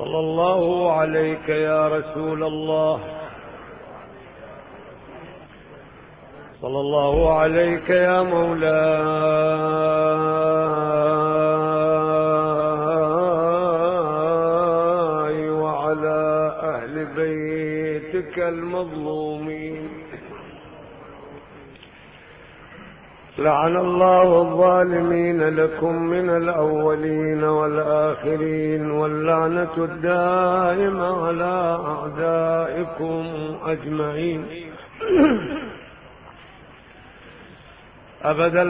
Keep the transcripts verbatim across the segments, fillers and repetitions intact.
صلى الله عليك يا رسول الله، صلى الله عليك يا مولاي وعلى أهل بيتك المظلومين. لعن الله الظالمين لكم من الأولين والآخرين، واللعنة الدائمة على أعدائكم أجمعين أبد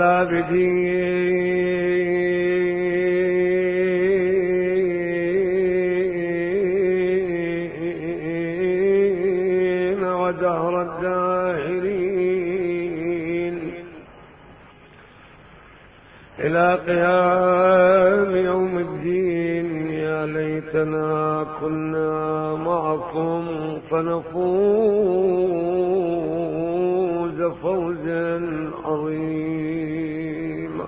الآبدين ودهر الداهرين إلى قيام يوم الدين. يا ليتنا كنا معكم فنفوز فوزا عظيما.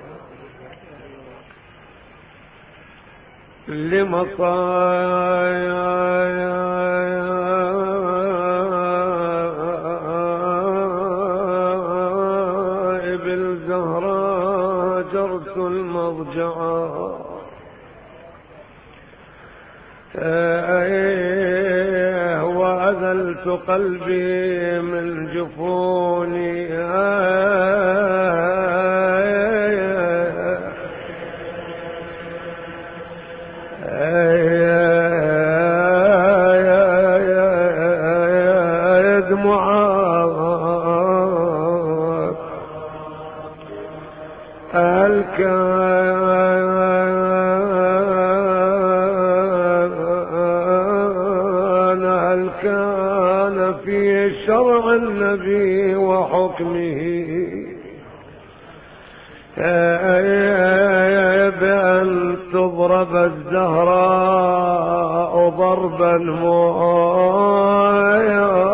لمصائب الزهراء جرس المضجعة، وأذلت قلبي من جفوني دموعات هل كان في شرع النبي وحكمه بأن تضرب الزهراء ضربا مؤايا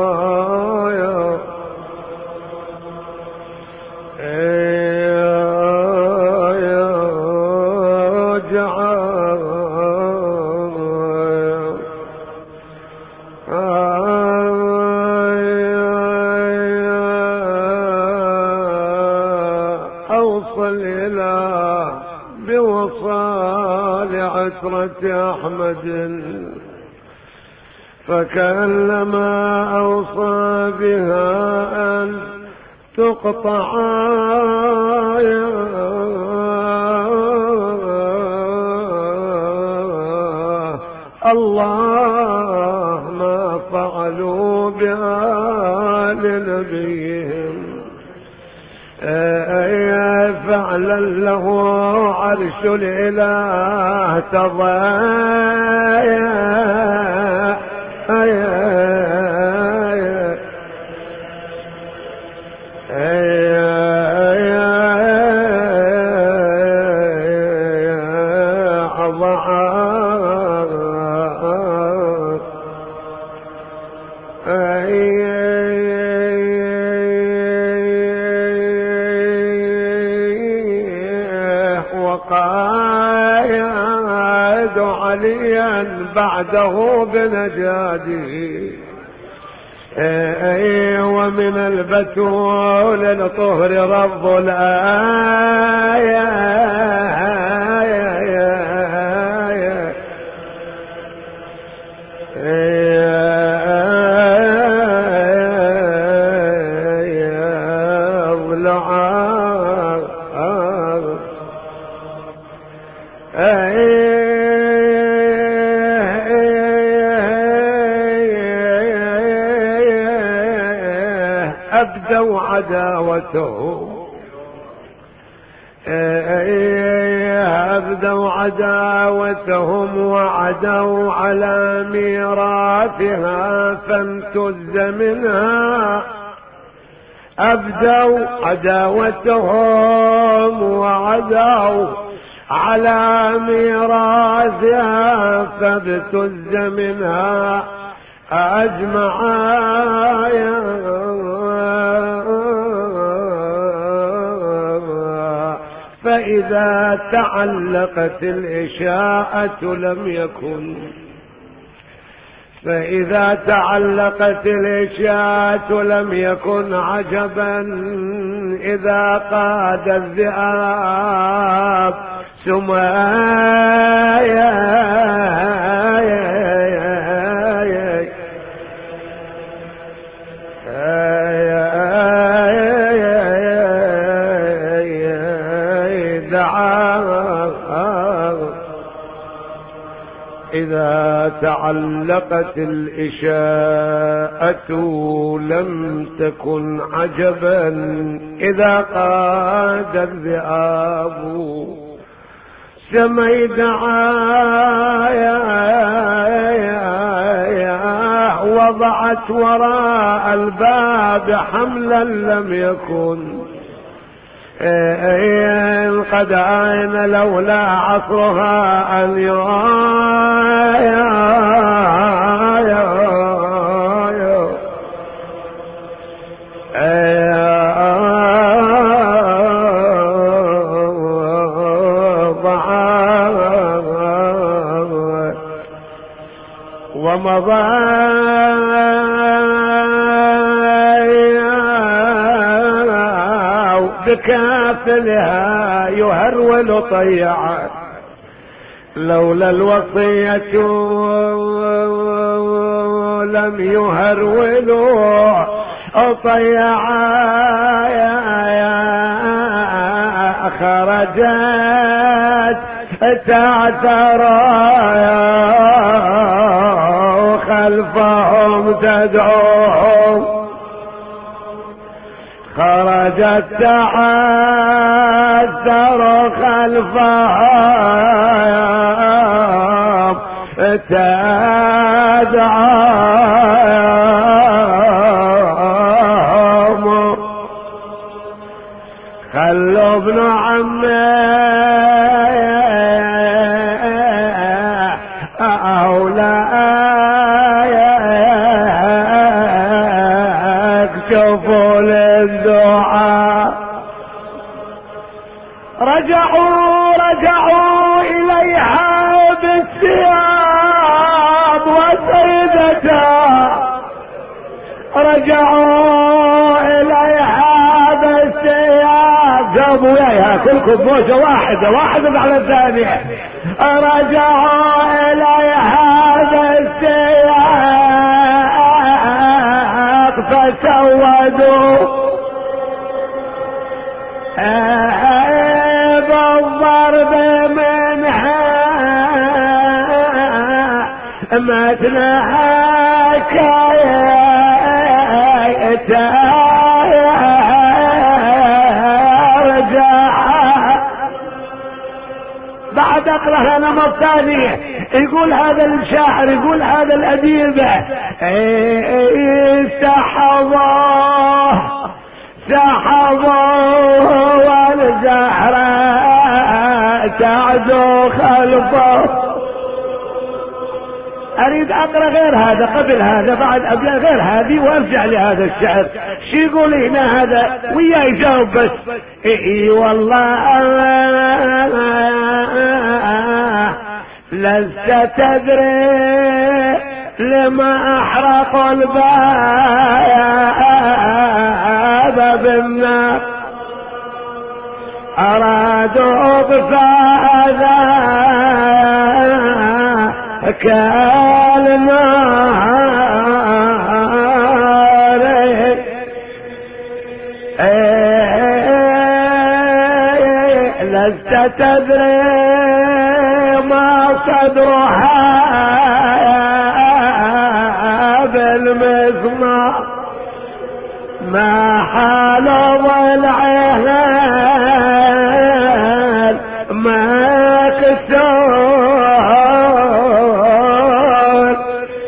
أحمد فكأنما أوصى بها أن تقطع الله ما فعلوا بآل نبيهم فعلا له عرش الإله تضايا وقايد عليا بعده بنجاده ومن البتول الطهر رب الآية أبدوا عداوته أبدوا عداوتهم وعدوا على ميراثها فامتز منها أبدوا عداوتهم وعدوا على ميراثها فابتز منها أجمعايا فإذا فإذا تعلقت الإشاءة لم يكن فإذا تعلقت الإشاءة لم يكن عجبا إذا قاد الذئاب سمايا إذا تعلقت الإشاءة لم تكن عجبا إذا قاد الذئاب سمي دعايا وضعت وراء الباب حملا لم يكن قد عين لولا عصرها أن ومضى بكافلها يهرول طيعا لولا الوصية لم يهرولوا طيعا خرجت تعترى خلفهم تدعوهم خرجت تعثر خلفهم تدعوهم خلوا ابن عمي أولاك شوفوا للدعاء رجعوا رجعوا إليها بالثياب وسيدتها رجعوا إليها بالثياب جابوا إليها كلكم موجة واحدة واحدة على الثانية رجعوا إليها بالثياب فسودوا بالضرب منها متنها ترجع بعد اقرأ نمط ثاني يقول هذا الشاعر يقول هذا الأديب سحظوه سحظوه والزهراء تعدو خلفه. اريد اقرا غير هذا قبل هذا بعد ابدا غير هذه وارجع لهذا الشعر. شو يقول هنا هذا وياه يجاوب بس. اي والله لست تدري لما احرقوا الباب بالنار ارادوا بفاذا كالنار لست تدري ما صدرها بالمسمار ما حال ضلعها ما كسر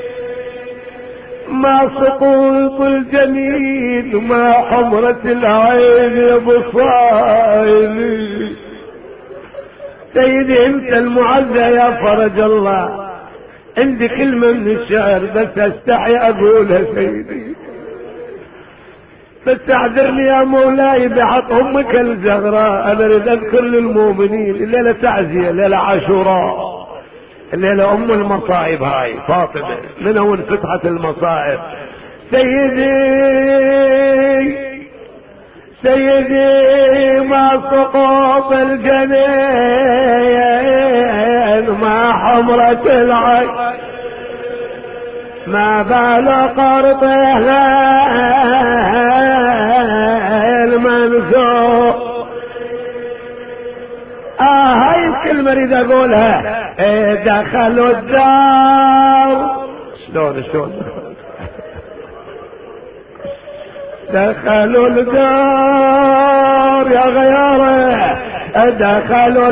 ما سقوط الجميل ما حمرة العين بصائلي. سيدي انت المعزى يا فرج الله. عندي كلمة من الشعر بس استحي اقولها سيدي. بس اعذرني يا مولاي بحق امك الزهراء، انا اريد اذكر للمؤمنين الليله تعزيه، الليله عاشوراء، الليله ام المصائب هاي فاطمه، من هو انفتحت المصائب. سيدي سيدي ما سقوط الجنين، ما حمرة العين، ما بال قرطه المنسوق. اه هاي الكلمة اريد اقولها. دخلوا الدار، شلون شلون دخلوا الدار يا غياره، دخلوا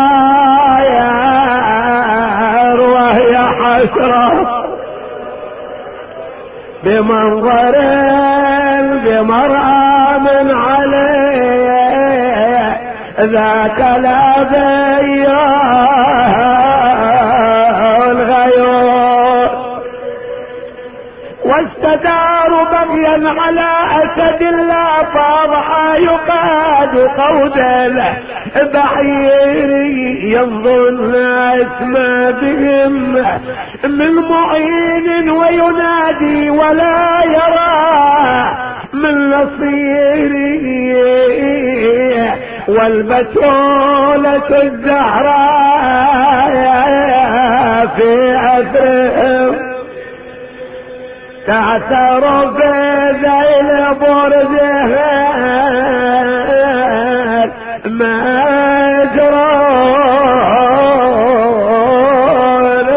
الدار وهي حسرة بمنظر بمرأة من عليه، ذاك الأبي الغيور، واستداروا بغيا على أسد الله، فاضحى يقاد قودا بعيري، يظن اسمى بهم من معين وينادي ولا يرى من نصيري، والبتولة الزهراء في أثرهم تعثر في ذيل برزهن مجرور.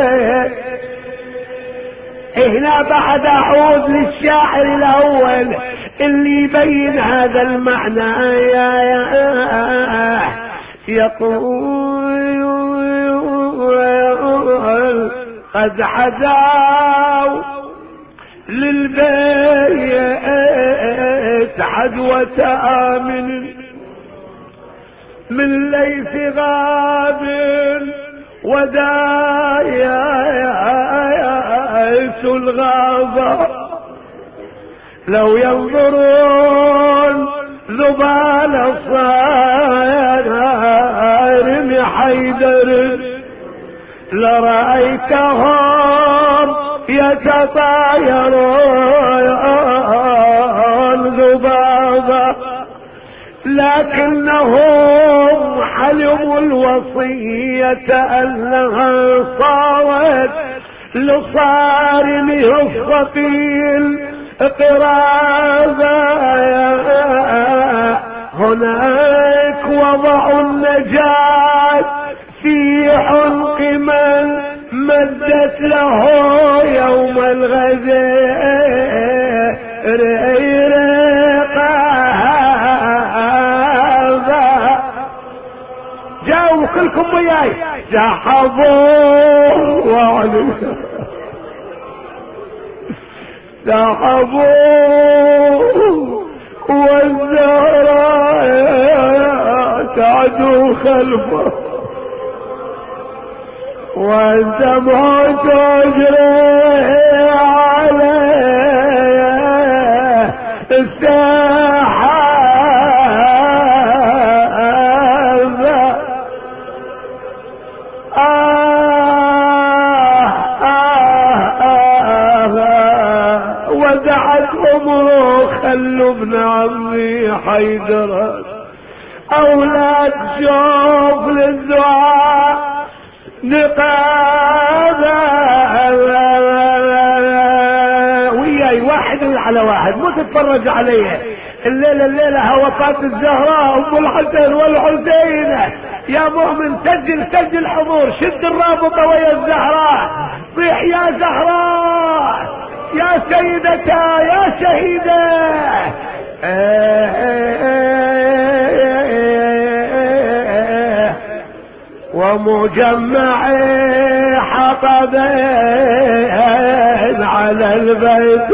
هنا بعد اعود للشاعر الاول اللي يبين هذا المعنى. يا يا يقول قد حذاوا للبيت عدوة آمن من ليث غاب ودايس الغابة، لو ينظرون ذبال الصارم حيدر لرأيتهم يتطايرون ذبابا، لكنهم حلموا الوصية أنها صارت لصارمه الثقيل قرابا. هناك وضعوا النجاة في حنق من مدت له يوم الغزير رقابا. جاءوا كلكم وياي سحبوا وعلوا سحبوا والزهراء تعدو خلفه، والدمع تجري عليه السحاب. آه آه آه ودعت أمره خلوا ابن عمي حيدر أولاد شوف للدعاء نقابة وياي واحد على واحد، مو تتفرج عليه. الليلة الليلة وفاة الزهراء ام الحسن والحسين. يا مؤمن سجل سجل حضور، شد الرابطة ويا الزهراء، صيح يا زهراء يا سيدتا يا شهيدة. ومجمعي حطبين على البيت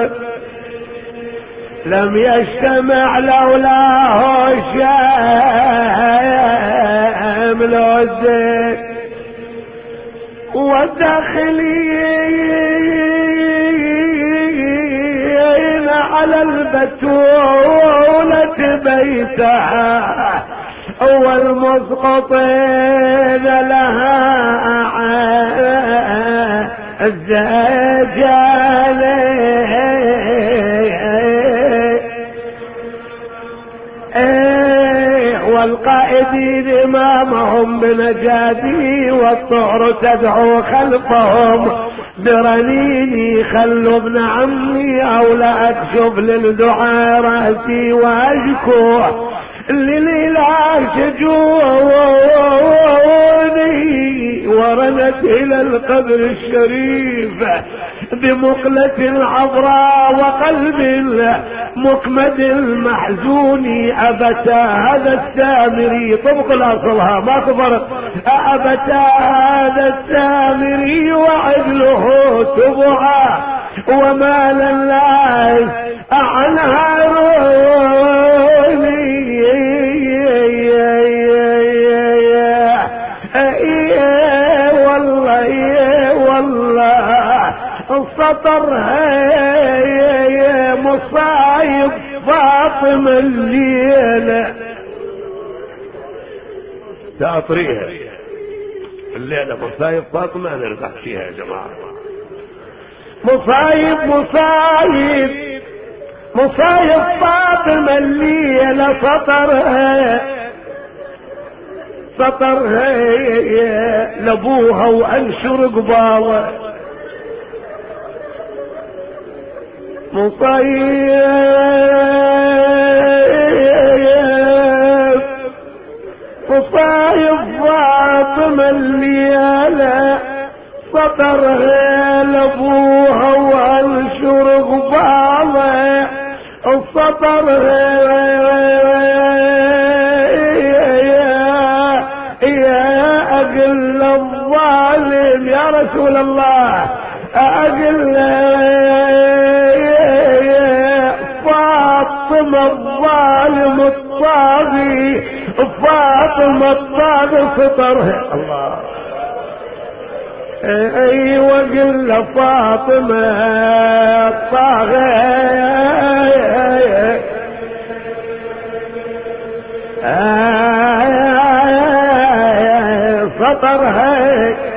لم يجتمع لولاه شامل الدين، والداخلين على البتولة بيتها والمسقطين لها الزجال والقائدين امامهم بنجادي والطهر تدعو خلفهم برنيني خلوا ابن عمي او لا اكشف للدعاء راسي واشكو للإله شجوني ورنت الى القبر الشريف بمقلة عذراء وقلب مكمد محزون أبتا هذا السامري طبق الأصلها ما تفرق أبتا هذا السامري وعدله تبعا وما لله عنها روني والله والله السطر هي مصايب فاطمة الليلة تأطريها الليلة مصايب فاطمة نرتاح فيها يا جماعة مصايب مصايب مصايب فاطمة الليلة سطرها سطرها لابوها وانشر قباله مصيب مصايب فاطمة الليلة سطرها لابوها وانشر قباله سطرها يا أقل الظالم يا رسول الله أقل فاطمة الظالم الطاغي فاطمة الطاغي سطرها الله اي وقل فاطمة الطاغي سطرها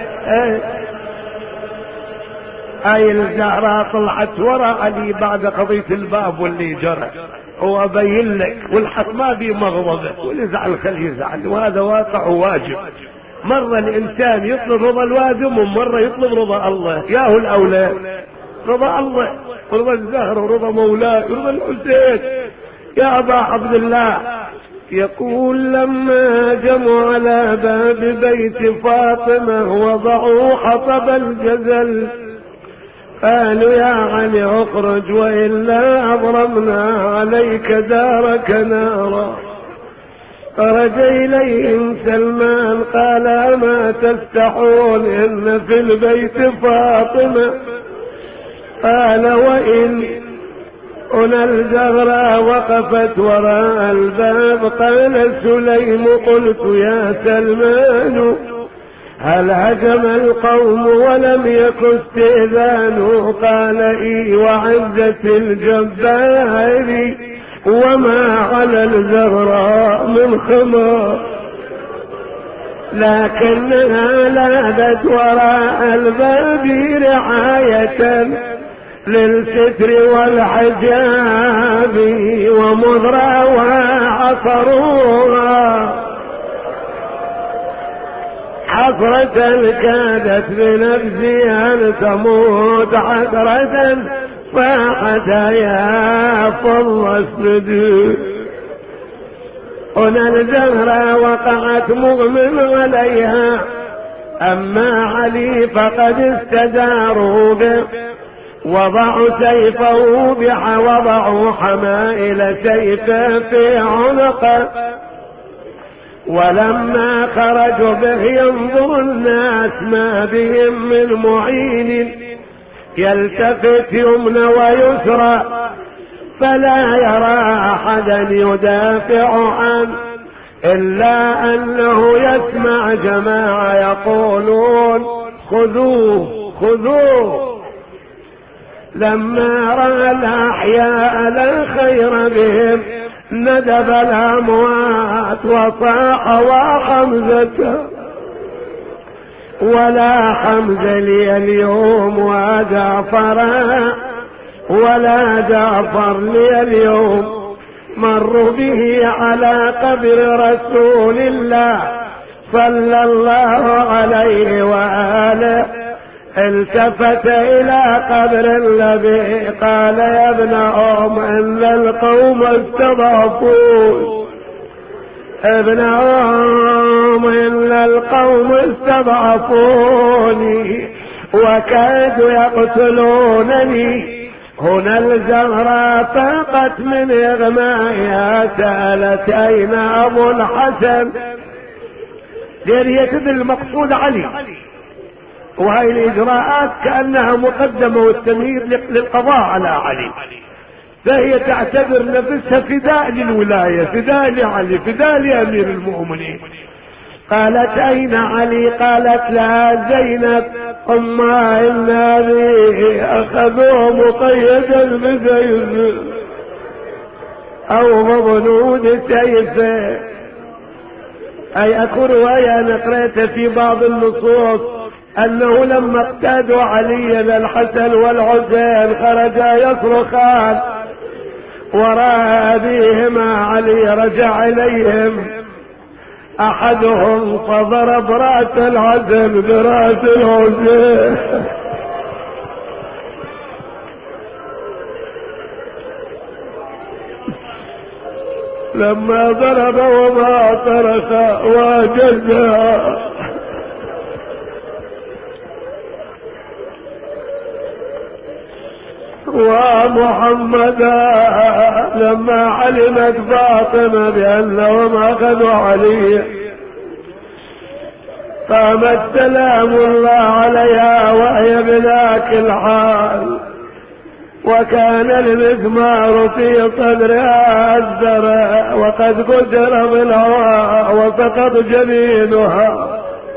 هاي الزهراء طلعت ورا علي بعد قضية الباب واللي جرى هو بين لك والحق ما بي مغضبه واللي يزعل خليه يزعل وهذا واقع وواجب مرة الانسان يطلب رضا الوادم ومرة يطلب رضا الله ياهو الاولاد رضا الله ورضا الزهر ورضا مولاه ورضا الحسين يا ابا عبد الله يقول لما جمعوا على باب بيت فاطمة وضعوا حطب الجزل قالوا يا علي اخرج والا اضرمنا عليك دارك نارا خرج اليهم سلمان قال ما تستحون ان في البيت فاطمة قال وان هنا الزهراء وقفت وراء الباب قال سليم قلت يا سلمان هل هجم القوم ولم يك استئذان قال اي وعزة الجبار وما على الزهراء من خمار لكنها لاذت وراء الباب رعاية للستر والحجاب ومضرى وعصروها حسرة كادت بنفسها أن تموت حسرة فاحت يا فض اسندي هنا الزهرة وقعت مغمى عليها أما علي فقد استداروا به وضعوا سيفه بح وضعوا حمائل سيفه في عنقه ولما خرجوا به ينظر الناس ما بهم من معين يلتفت يمنى ويسرى فلا يرى احدا يدافع عنه الا انه يسمع جماعة يقولون خذوه خذوه لما رأى الأحياء لا خير بهم ندب الأموات وصاح وحمزة ولا حمزة لي اليوم وجعفرا ولا جعفر لي اليوم. مروا به على قبر رسول الله صلى الله عليه وآله، التفت إلى قبر الذي قال يا ابن أم إن القوم استضعفون، ابن أم إن القوم استضعفوني وكادوا يقتلونني. هنا الزهراء فاقت من إغمائها سألت أين أبو الحسن. جريت بالمقصود علي، وهي الإجراءات كأنها مقدمة والتمهيد للقضاء على علي، فهي تعتبر نفسها فداء للولاية، فداء لعلي، فداء لأمير المؤمنين. قالت أين علي؟ قالت لها زينب أما إن أبي أخذوه مقيدا بسيف أو مظنون سيفه. أي أكون رواية أنا قرأت في بعض النصوص أنه لما اقتادوا عليا الحسن والحسين خرجا يصرخان وراء أبيهما علي، رجع إليهم أحدهم فضرب رأس الحسن برأس الحسين لما ضرب وما ترك وجزا. ومحمدا لما علمت فاطمة بأنهم أخذوا علي قامت سلام الله عليها وهي بذاك الحال، وكان المزمار في صدرها الزرع وقد قدر بالهواء وسقط جبينها.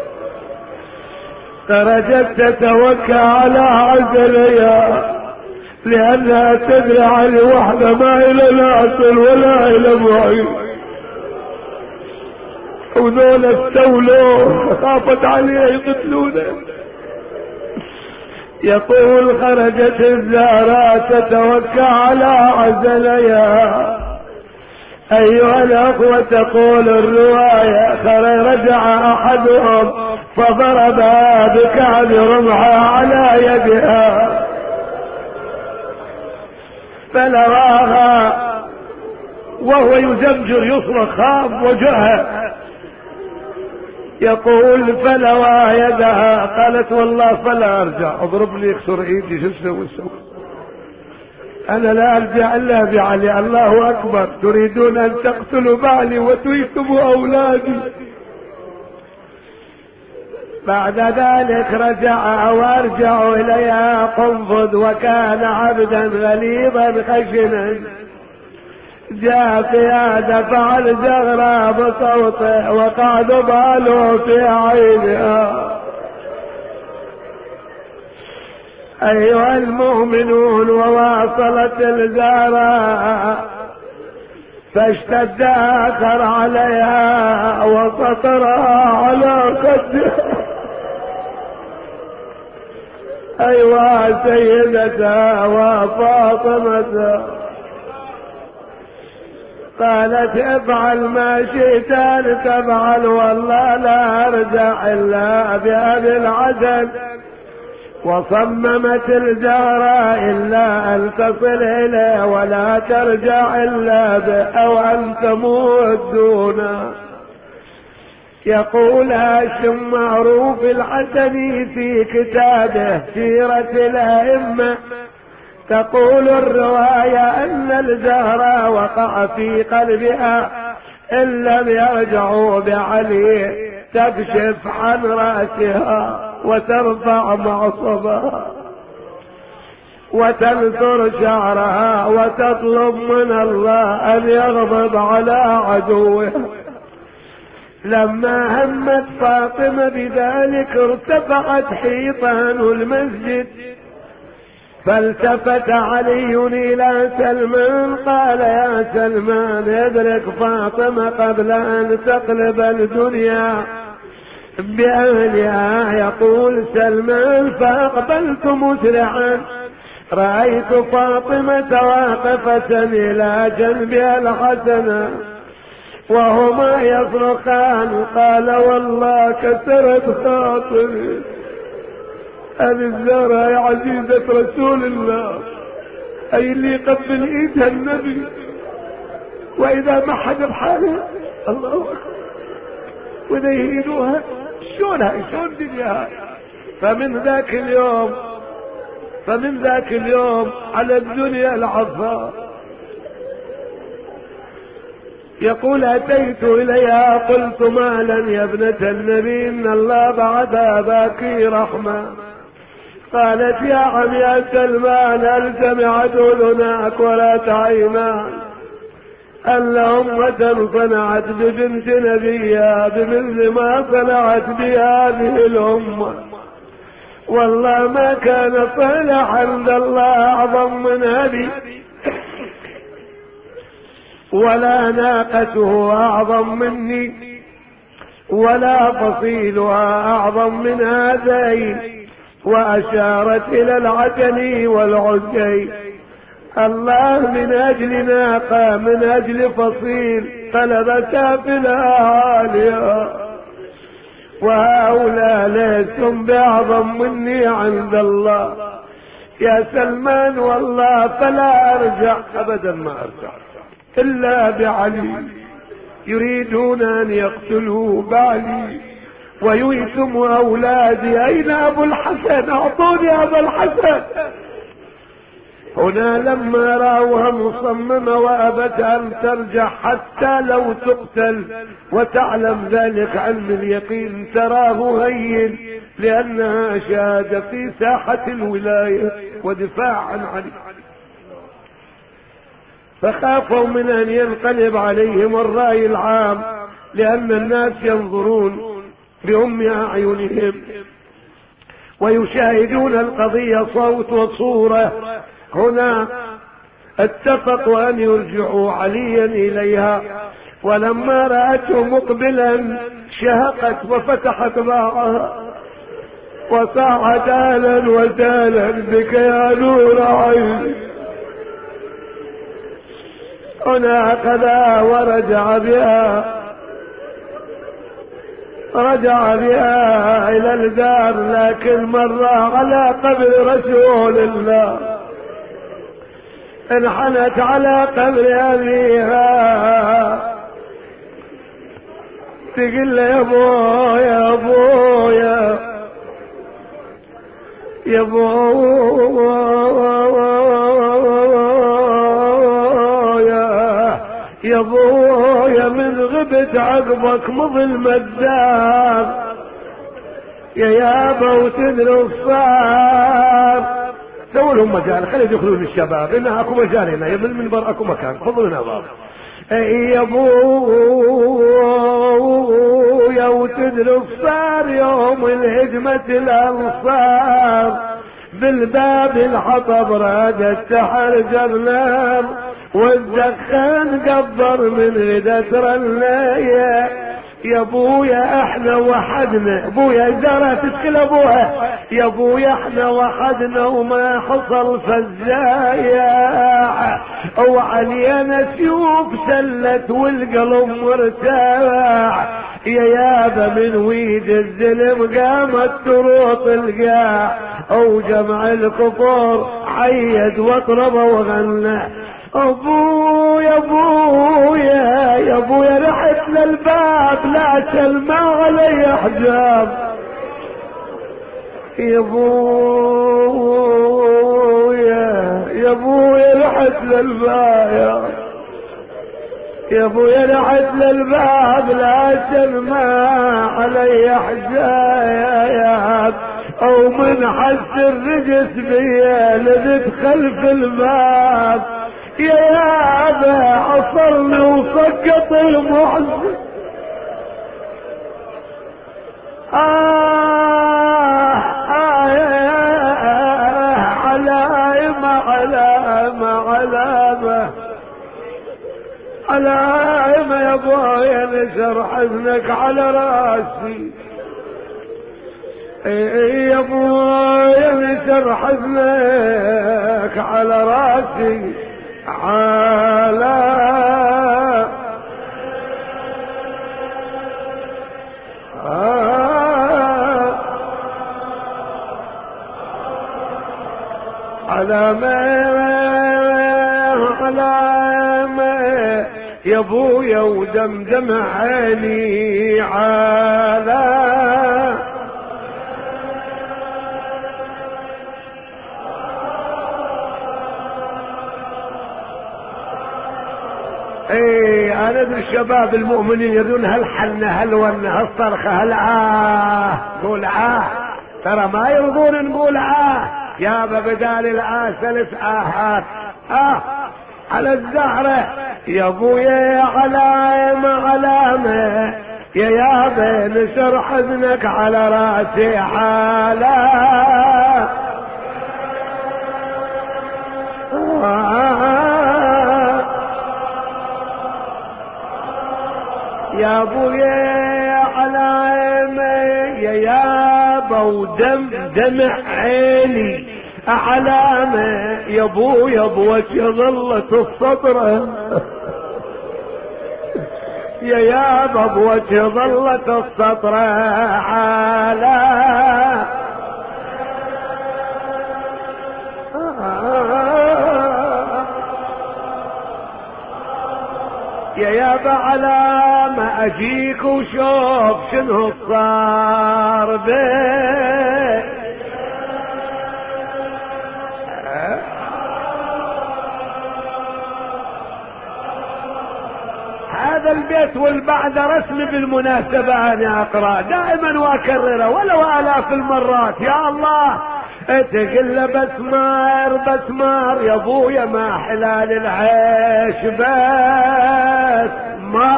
خرجت تتوكى على عزلها لأنها تدري علي وحده ما إلى العسل ولا إلى معين، وذولا استولوا خافت عليه يقتلونه. يقول خرجت الزهراء تتوكى على عزلها. أيها الأخوة تقول الرواية رجع أحدهم فضربها بكعب رمحها على يدها فلواها وهو يزمجر يصرخ خاف وجهه. يقول فلوى يدها قالت والله فلا ارجع، اضرب لي اكسر ايدي شو اسوي اسوي، انا لا ارجع الا بعلي. الله اكبر، تريدون ان تقتلوا بعلي وتيتموا اولادي. بعد ذلك رجع وارجع اليها قنفذ وكان عبدا غليظا خشنا، جاء قيادة فعل زغرة بصوته وقعد باله في عينها. أيها المؤمنون وواصلت الزهراء فاشتد آخر عليها وسطرها على خدها. أيها سيدتها وفاطمة قالت افعل ما شئت ان تفعل، والله لا ارجع الا بأبي العسل. وصممت الزهراء الا ان تصل اليه ولا ترجع الا به او ان تموت دونه. يقول هاشم معروف الحسني في كتابه سيرة الأئمة، تقول الرواية أن الزهراء وقع في قلبها إن لم يرجعوا بعلي تكشف عن رأسها وترفع معصبها وتنثر شعرها وتطلب من الله أن يغضب على عدوها. لما همت فاطمة بذلك ارتفعت حيطان المسجد فالتفت علي إلى سلمان قال يا سلمان ادرك فاطمة قبل أن تقلب الدنيا بأهلها. يقول سلمان فأقبلت مسرعا رأيت فاطمة واقفة إلى جنبها الحسن وهما يصرخان. قال والله كسرت خاطري هذه الزهرة يا عزيزة رسول الله، أي اللي يقبل إيدها النبي وإذا ما حد بحاله الله أكبر وإذا يهينوها شلونها شلون دنياها. فمن ذاك اليوم فمن ذاك اليوم على الدنيا العصا. يقول أتيت إليها قلت مالا يا ابنة النبي إن الله بعد أباك رحمة. قالت يا عم يا سلمان هل سمعت أذناك ولا تعينان أن أمة صنعت ببنت نبيها بمثل ما صنعت بهذه الأمة. والله ما كان صالح عند الله أعظم من أبي ولا ناقته أعظم مني ولا فصيلها أعظم من هذين. وأشارت إلى العجل والعجي. الله من أجل ناقة من أجل فصيل طلبتها في الأعالي وهؤلاء ليسهم بأعظم مني عند الله. يا سلمان والله فلا أرجع أبدا ما أرجع إلا بعلي. يريدون أن يقتلوا بعلي وييتموا أولادي. أين أبو الحسن؟ أعطوني أبو الحسن. هنا لما رأوها مصممة وأبت أن ترجع حتى لو تقتل وتعلم ذلك علم اليقين تراه هين لأنها شهادة في ساحة الولاية ودفاع عن علي. فخافوا من أن ينقلب عليهم الرأي العام لأن الناس ينظرون بأم أعينهم ويشاهدون القضية صوت وصورة. هنا اتفقوا أن يرجعوا عليا إليها. ولما رأته مقبلا شهقت وفتحت باعها وصاحت أهلا وسهلا بك يا نور عيني. هنا أخذها ورجع بها رجع بها إلى الدار لكن مر على قبر رسول الله. انحنت على قبر أبيها تقول له يا ابويا يا ابويا يا ابويا يا ابويا من غبت عقبك مظلم الدار يا يابا وتدري الصار. سووا لهم مجال خلي يدخلون الشباب انها اكو مجال هنا يا بالمنبر اكو مكان خذوا لنا باب. يا ابويا وتدري الصار يوم الهجمة الانصار بالباب الحطب رادت تحرجر نار والدخان قبر من غدة رناية. يا ابويا احنا وحدنا ابويا زرع تشكل ابوها يا ابويا احنا وحدنا وما حصل فزايا وعلينا سيوف سلت والقلب مرتاح يا يابا من ويد الزلم قامت تروط القاع وجمع الكفور حيد واطرب وغنى. ابويا ابويا يا ابويا رحت للباب لا سلمى علي حجاب. يا ابويا يا ابويا رحت للباب يا ابويا رحت للباب لا سلمى علي حجاب او من حس الرجس بيا لذت خلف الباب يا يابا عصرني وسقط المحزن. آه آه على علامة علامة يا ابويا نشر حزنك على راسي. يا ابويا نشر حزنك على راسي على علامة علامة يا ابويا ودمدم عيني على ايه انا ادري الشباب المؤمنين يدون هالحنة هالونة هالصرخة هالآه قول آه ترى ما يرضون نقول آه يا بدال الآه ثلاث آهات آه على الزهرة يا ابويا علامة علامة يا يابا نشر حزنك على راسي حالة يا ابويا علامة يا يابا ودم دمع عيني علامة يا ابويا بوجه ظلت الصدرة يا يابا بوجه ظلت الصدرة على يا يابا على ما اجيك وشوف شنو صار بيه. هذا البيت والبعد رسمي بالمناسبة انا اقرأ دائما واكرره ولو الاف المرات. يا الله تقل بسمار بسمار يا ابويا ما حلال العيش بس ما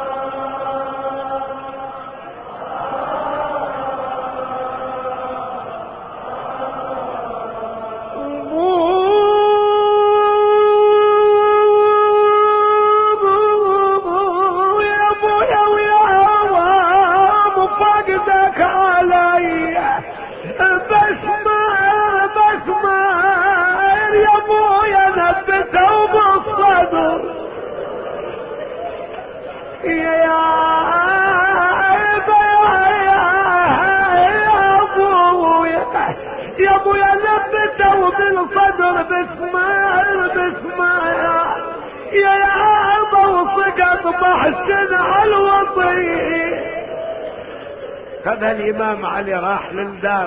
بالصدر بسمار بسمار يا عابا وسقط بحسن على الوطي. خذ الامام علي راح للدار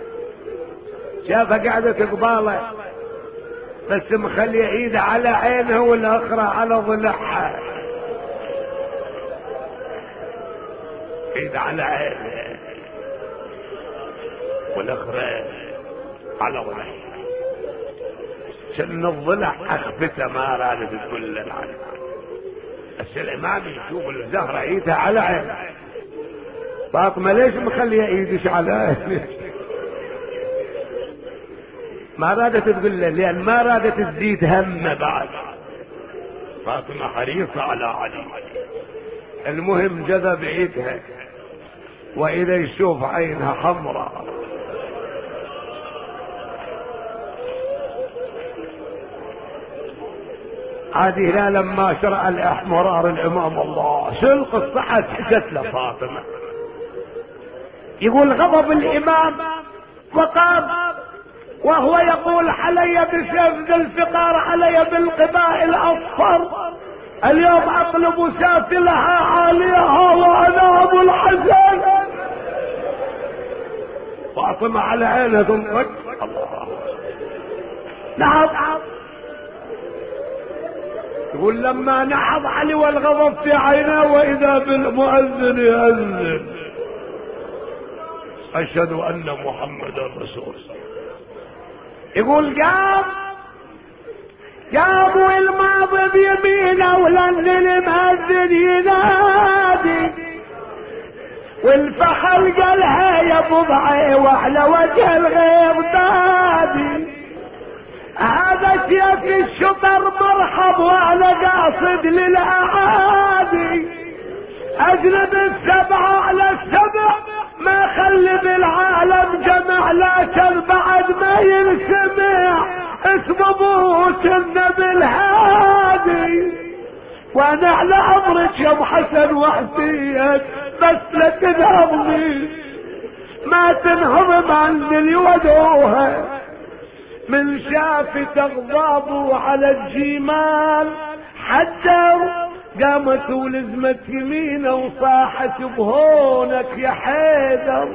شافها قاعدة قباله بس مخلي ايده على عينه والاخرى على ضلعها. ايد على عينه والاخرى على ضلعها شن الضلع اخفته ما رادت تقول للعالم. بس الامام يشوف الزهرة ايدها على عينه. فاطمة ليش مخليه ايدش على عينه؟ ما رادت تقول له لان ما رادت تزيد همه بعد. فاطمة حريصة على علي. المهم جذب ايدها واذا يشوف عينها حمراء. هذه لا لما شرع الاحمرار الامام الله شو القصة حكت له فاطمة. يقول غضب الامام وقام وهو يقول علي بسيف الفقار علي بالقباء الاصفر اليوم اطلب سافلها عاليها وانا ابو الحسن. فاطمة على عينها تنطق الله. نعم يقول لما نحض علي والغضب في عيناه واذا بالمؤذن يؤذن اشهد ان محمدا رسول الله. يقول قام قاموا الماضي بيمينه ولن المؤذن ينادي والفحل قالها يا بضعي وعلى وجه الغير دادي هذا سيف الشطر مرحب وانا قاصد للاعادي، اجلب السبعة على السبع ما خلي بالعالم جمع، لكن بعد ما ينسمع اسم ابوك النبي الهادي. وانا على عمرك يا ابو حسن وحسين بس لا تذهبني، ما تنهضم عني الودوها، من شاف تغضابه على الجمال حتى قامت ولزمت يمينه وصاحت بهونك يا حيدر.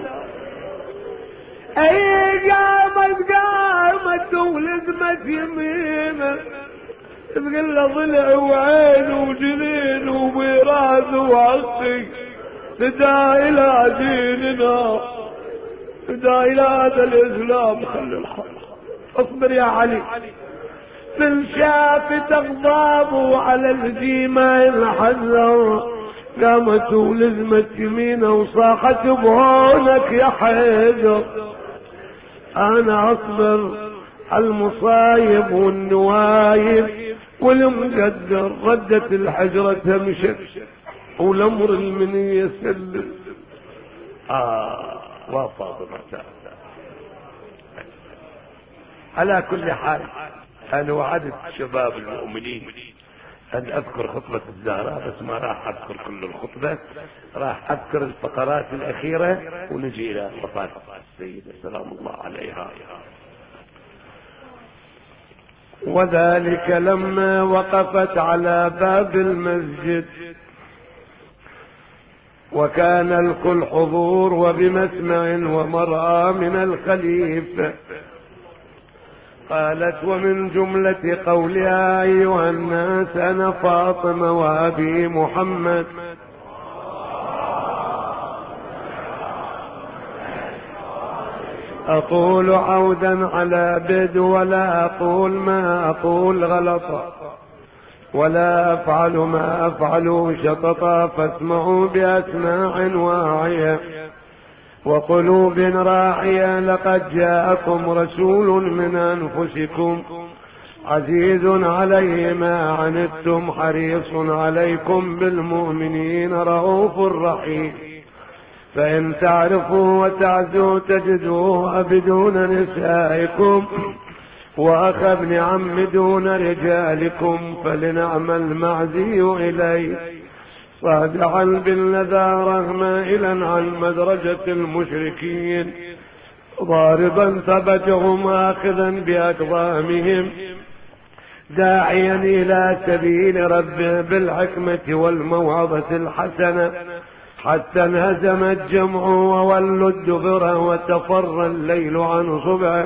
اي قامت قامت ولزمت يمينه، تقول له ضلع وعين وجنين وميراث وعصي، فدا الى ديننا فدا الى هذا الاسلام. خلي الحق اصبر يا علي. من شاف تغضابه على الجيمة الحذر، قامت ولزمت يمينه وصاحت بهونك يا حيدر. انا اصبر المصايب والنوايب والمقدر، ردت الحجرة تمشي والامر المني يسلم. اه وفاطمة. على كل حال انا وعدت شباب المؤمنين ان اذكر خطبة الزهراء، بس ما راح اذكر كل الخطبة، راح اذكر الفقرات الاخيرة ونجي الى وفاة السيدة سلام الله عليها. وذلك لما وقفت على باب المسجد وكان الكل حضور وبمسمع ومرأى من الخليفة، قالت ومن جملة قولها أيها الناس أنا فاطمة وأبي محمد، أقول عودا على بد ولا أقول ما أقول غلطا، ولا أفعل ما أفعل شططا، فاسمعوا بأسماع واعية وقلوب راعية. لقد جاءكم رسول من أنفسكم عزيز عليه ما عنتم حريص عليكم بالمؤمنين رؤوف رحيم. فإن تعرفوا وتعزوا تجدوه بدون نسائكم وأخ ابن عم دون رجالكم، فلنعم المعزي إليه صادعا بالنذار مائلا عن مدرجة المشركين، ضاربا ثبتهم آخذا بأقدامهم، داعيا إلى سبيل ربه بالحكمة والموعظة الحسنة، حتى انهزم الجمع وولوا الدبر وتفر الليل عن صبعه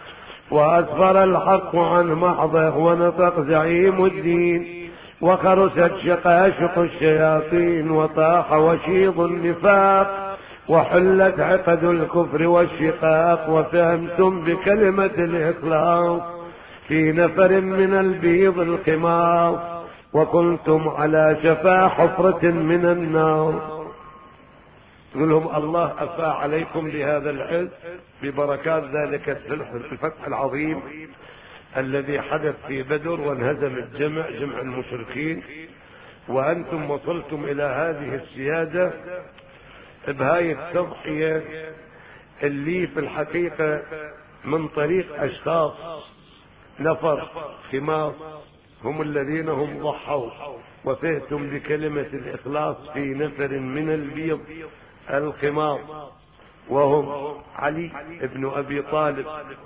وأسفر الحق عن محضه، ونطق زعيم الدين وخرست شقاشق الشياطين وطاح وشيض النفاق وحلت عقد الكفر والشقاق، وفهمتم بكلمة الإخلاص في نفر من البيض الخماص، وكنتم على شفا حفرة من النار. تقول لهم الله أفى عليكم بهذا العز ببركات ذلك الفتح العظيم الذي حدث في بدر وانهزم الجمع جمع المشركين، وأنتم وصلتم إلى هذه السيادة بهاي التضحية اللي في الحقيقة من طريق أشخاص نفر خماص هم الذين هم ضحوا، وفهتم بكلمة الإخلاص في نفر من البيض الخماص، وهم علي بن أبي طالب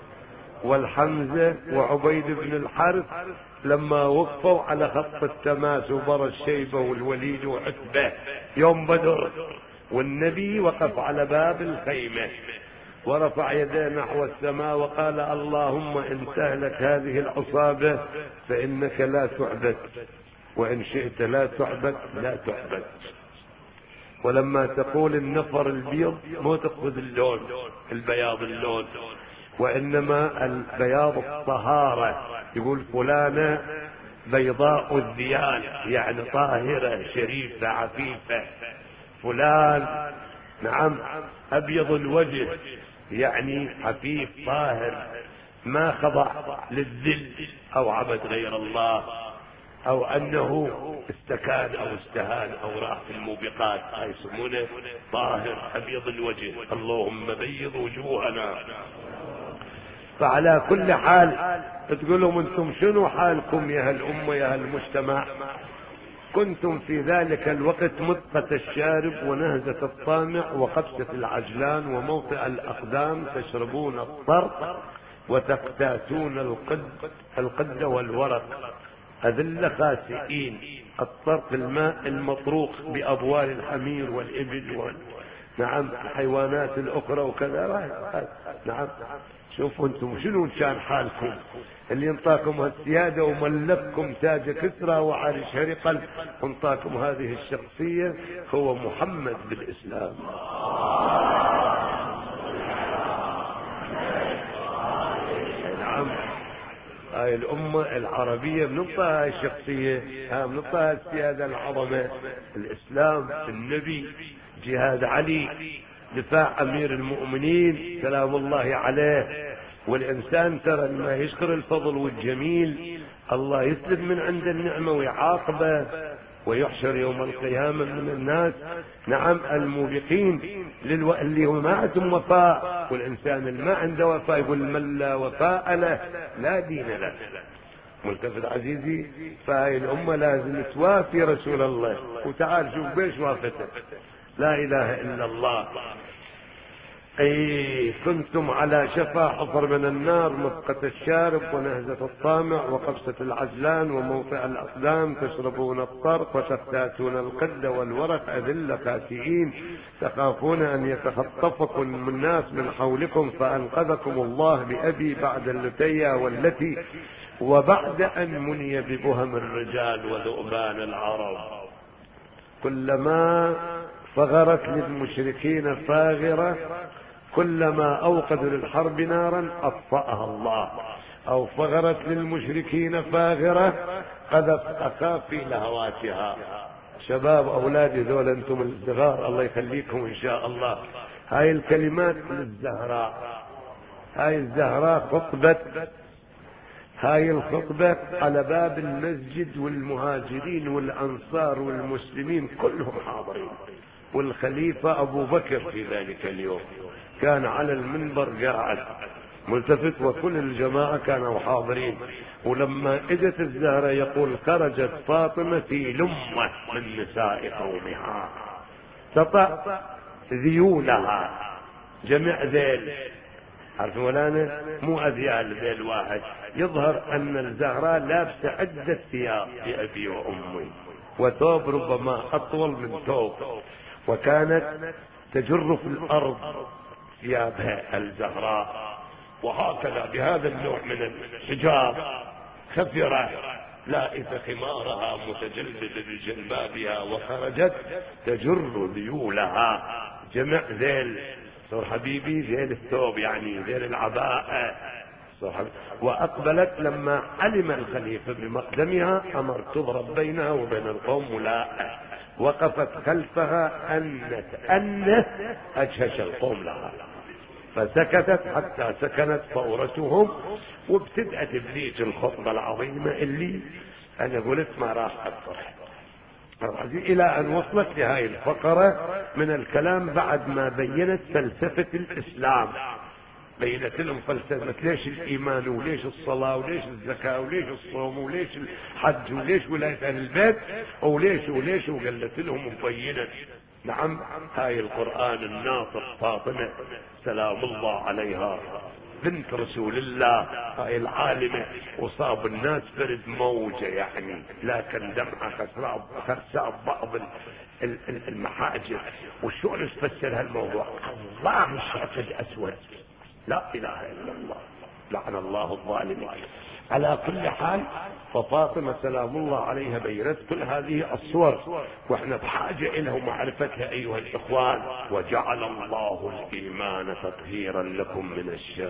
والحمزة وعبيد بن الحارث لما وقفوا على خط التماس وبرى الشيبة والوليد وعتبة يوم بدر، والنبي وقف على باب الخيمة ورفع يديه نحو السماء وقال اللهم إن تهلك هذه العصابة فإنك لا تعبد، وإن شئت لا تعبد لا تعبد. ولما تقول النفر البيض مو تقصد اللون البياض اللون، وإنما البياض الطهارة، يقول فلانة بيضاء الذيال يعني طاهرة شريفة عفيفة، فلان نعم أبيض الوجه يعني عفيف طاهر ما خضع للذل أو عبد غير الله، أو أنه استكان أو استهان أو راح في الموبقات، هاي يسمونه طاهر أبيض الوجه. اللهم بيض وجوهنا. فعلى كل حال تقولوا انتم شنو حالكم يا هالأمة يا هالمجتمع؟ كنتم في ذلك الوقت مدقة الشارب ونهزة الطامع وقبسة العجلان وموطئ الأقدام، تشربون الطرق وتقتاتون القد القد والورق، أذل خاسئين. الطرق الماء المطروق بأبوال الحمير والإبل وال... نعم الحيوانات الأخرى وكذا. نعم شوفوا انتم شنو كان حالكم، اللي انطاكم السيادة وملككم تاج كسرى وعرش هرقل، انطاكم هذه الشخصية هو محمد بالإسلام. نعم هاي الأمة العربية بنطها هاي الشخصية، ها بنطها السيادة العظمة، الإسلام، النبي، جهاد علي، دفاع أمير المؤمنين سلام الله عليه. والإنسان ترى لما يشكر الفضل والجميل الله يسلب من عند النعمة ويعاقبه، ويحشر يوم القيامة من الناس نعم الموبقين للو... اللي ما عندهم وفاء. والإنسان اللي ما عنده وفاء يقول من لا وفاء له لا دين له. ملتفت عزيزي، فهاي الأمة لازم توافي رسول الله. وتعال شوف بيش وافته، لا إله إلا الله. أي كنتم على شفا حفر من النار، مدقة الشارب ونهزة الطامع وقبسة العجلان وموطئ الأقدام، تشربون الطرق وتقتاتون القد والورق، أذل خاسئين، تخافون أن يتخطفكم الناس من حولكم، فأنقذكم الله بأبي بعد اللتيا والتي، وبعد أن مني ببهم الرجال وذؤبان العرب. كلما فغرت للمشركين فاغرة، كلما أوقدوا للحرب نارا أطفأها الله، أو فغرت للمشركين فاغرة قذف أخافي لهواتها. شباب أولادي ذول أنتم الصغار الله يخليكم إن شاء الله. هاي الكلمات للزهراء، هاي الزهراء خطبة، هاي الخطبة على باب المسجد، والمهاجرين والأنصار والمسلمين كلهم حاضرين، والخليفة أبو بكر في ذلك اليوم كان على المنبر قاعد ملتفت، وكل الجماعة كانوا حاضرين. ولما اجت الزهرة يقول خرجت فاطمة في لمة من نساء قومها تطأ ذيولها، جمع ذيل، عرفوا مولانا مو أذيال ذيل واحد. يظهر أن الزهراء لابسة عدة ثياب لأبي وأمي، وثوب ربما أطول من ثوب، وكانت تجر في الأرض ثيابها الزهراء، وهكذا بهذا النوع من الحجاب خفرة لائف خمارها متجلدة بجلبابها، وخرجت تجر ذيولها، جمع ذيل صور حبيبي، ذيل الثوب يعني ذيل العباءة. وأقبلت لما علم الخليفة بمقدمها أمر تضرب بينها وبين القوم ولا وقفت خلفها أنت أنه أجهش القوم لها، فسكتت حتى سكنت فورتهم، وابتدأت بذيك الخطبة العظيمة اللي أنا قلت ما راح أذكرها إلى أن وصلت لهذه الفقرة من الكلام بعد ما بينت فلسفة الإسلام. بينت لهم فلسفة ليش الإيمان وليش الصلاة وليش الزكاة وليش الصوم وليش الحج وليش ولاية أهل البيت وليش وليش وقالت لهم وبينت. نعم هاي القرآن الناطق فاطمة سلام الله عليها بنت رسول الله، هاي العالمة، وصاب الناس برد موجة يعني، لكن دمعة خساب بعض المحاجر. وشو تفسر هالموضوع؟ الله الشعب أسود، لا إله إلا الله، لعن الله الظالمين. على كل حال ففاطمة سلام الله عليها بينت كل هذه الصور، واحنا بحاجة إلها ومعرفتها أيها الإخوان. وجعل الله الإيمان تطهيرا لكم من الشر،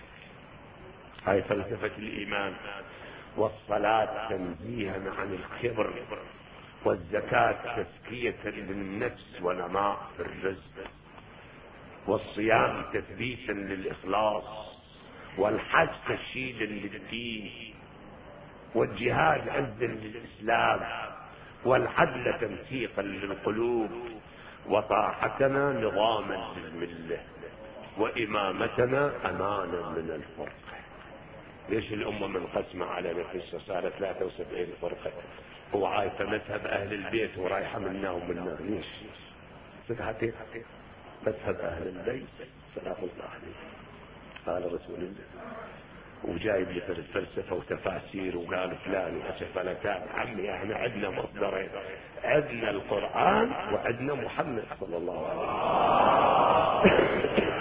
هاي فلسفة الإيمان. والصلاة تنزيها عن الكبر، والزكاة تزكية للنفس ونماء الرزق، والصيام تثبيتا للإخلاص، والحج تشييد للدين، والجهاد عز للإسلام، والعدل تمسيقا للقلوب، وطاعتنا نظاما للملة، وإمامتنا أمانا من الفرقة. ليش الأمة منقسمة على نفسها صارت ثلاثة وسبعين فرقة وعايفة مذهب أهل البيت ورايحة منا ومنا؟ ليش؟ صدقتين مذهب أهل البيت سلام الله عليه قال رسول الله، وجايب لي الفلسفة وتفاسير وقال فلان وأسفلتان. عمي احنا عندنا مصدرين، عندنا القرآن وعندنا محمد صلى الله عليه وسلم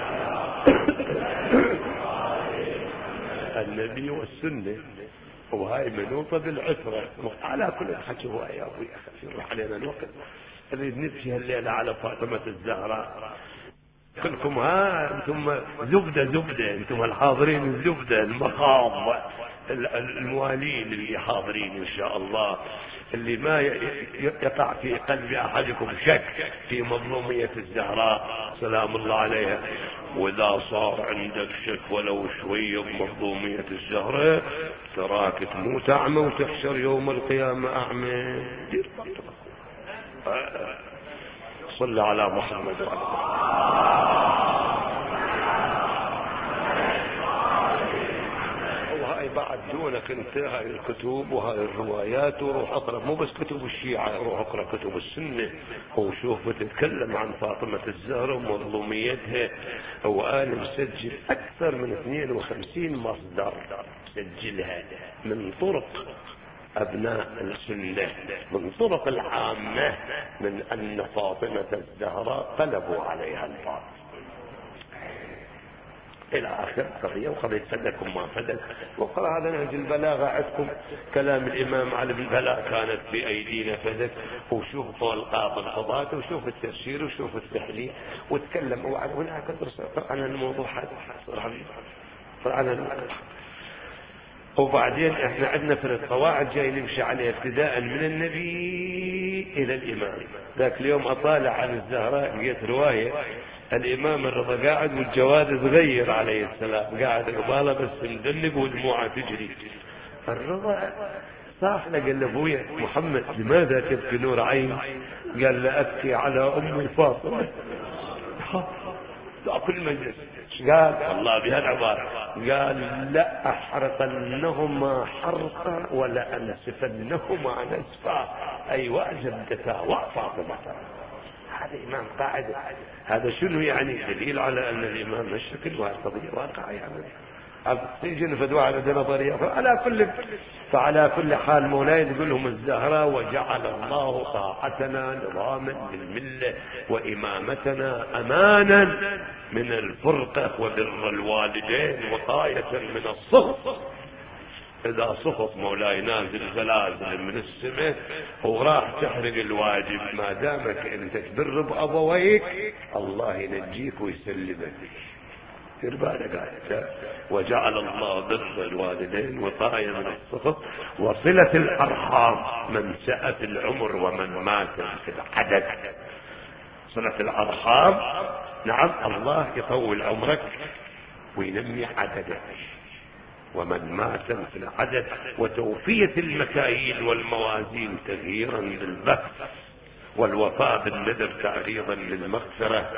النبي والسنة، وهاي منوطة بالعترة. على كل الحكي هو يا أبوي أخي يروح علينا الوقت، نريد نبكي الليلة على فاطمة الزهراء. كلكم ها انتم زبدة زبدة، انتم الحاضرين الزبدة المخاض الموالين اللي حاضرين ان شاء الله، اللي ما يقع في قلب احدكم شك في مظلومية الزهراء سلام الله عليها. واذا صار عندك شك ولو شوية بمظلومية الزهراء تراك تموت اعمى وتحشر يوم القيامة اعمى. دير صل على محمد وهاي بعد دونك انت هاي الكتب وهاي الروايات، وروح اقرا مو بس كتب الشيعة، روح اقرا كتب السنة وشوف بتتكلم عن فاطمة الزهراء ومظلوميتها. وآن مسجل اكثر من اثنين وخمسين مصدر سجلها من طرق أبناء السنة، من طرق العامة، من أن فاطمة الزهراء قلبوا عليها الباطل إلى آخر قضية. وقضية فدكم ما فدك. وقرأ هذا نهج البلاغة عندكم كلام الإمام علي بن البلاء كانت في أيدينا فدك، وشوف طلقات القضاة وشوف التفسير وشوف التحليل وتكلم. وهناك عن الموضوع هذا عن الموضوع. وبعدين احنا عندنا في القواعد جاي نمشي عليه ابتداء من النبي الى الامام. ذاك اليوم اطالع عن الزهراء لقيت رواية الامام الرضا قاعد والجواد صغير عليه السلام قاعد قباله بس مدلق ودموعه تجري. الرضا صاح له قال له ابويا محمد لماذا تبكي نور عين؟ قال له ابكي على امي فاطمة. لا كل مجلس قال والله بهالعبارة قال لا احرقنهما حرقا ولا انسفنهما نسفا، اي واجبتها وفاطمة. هذا امام قاعد. هذا شنو يعني؟ دليل على ان الامام الشكل وهالقضية واقعة يعني تيجي فدوا على نظرية. فعلى كل فعلى كل حال مولاي تقول لهم الزهراء وجعل الله طاعتنا نظاما للملة وإمامتنا أمانا من الفرقة وبر الوالدين وقاية من السخط. إذا سخط مولاي نازل زلازل من السماء وراح تحرق الواجب، ما دامك أنت تبر بأبويك الله ينجيك ويسلمك. وجعل الله بر الوالدين وقاية من السخط وصلة الأرحام منشأة العمر ومن مات في العدد. صلة الأرحام نعم الله يطول عمرك وينمي عددك، ومن مات في العدد، وتوفية المكاييل والموازين تغييرا للبحث، والوفاء بالنذر تعريضا للمغفرة،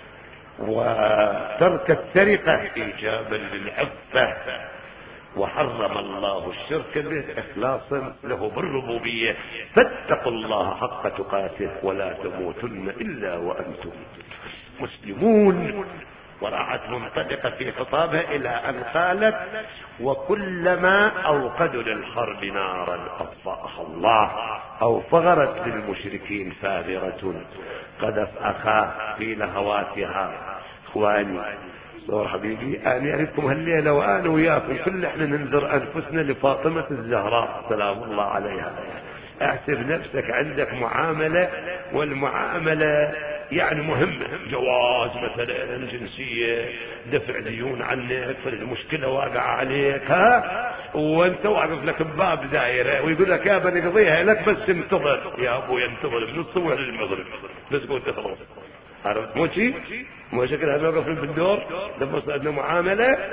وترك السرقة إيجابا للعفة، وحرم الله الشرك به إخلاصا له بالربوبية. فاتقوا الله حق تقاته ولا تموتن إلا وأنتم مسلمون. ورعت منطلقة في خطابها إلى أن قالت وكلما أوقدوا للحرب نارا أطفأها الله، أو فغرت للمشركين فاغرة قذف أخاه في لهواتها. إخواني صور حبيبي أنا أعرفكم هالليلة وأنا وياكم كل احنا ننذر أنفسنا لفاطمة الزهراء سلام الله عليها. احسب نفسك عندك معاملة، والمعاملة يعني مهمة، جواز مثلا جنسية، دفع ديون عنك، فالمشكلة واقعة عليك ها، وانت واقف لك بباب دائرة ويقول لك يا بني قضيها لك بس انتظر يا ابو ينتظر من الصبح للمغرب بس قلت خلاص. عرفت مو شيء؟ مو شكلها نوقف بالدور لما صارنا معاملة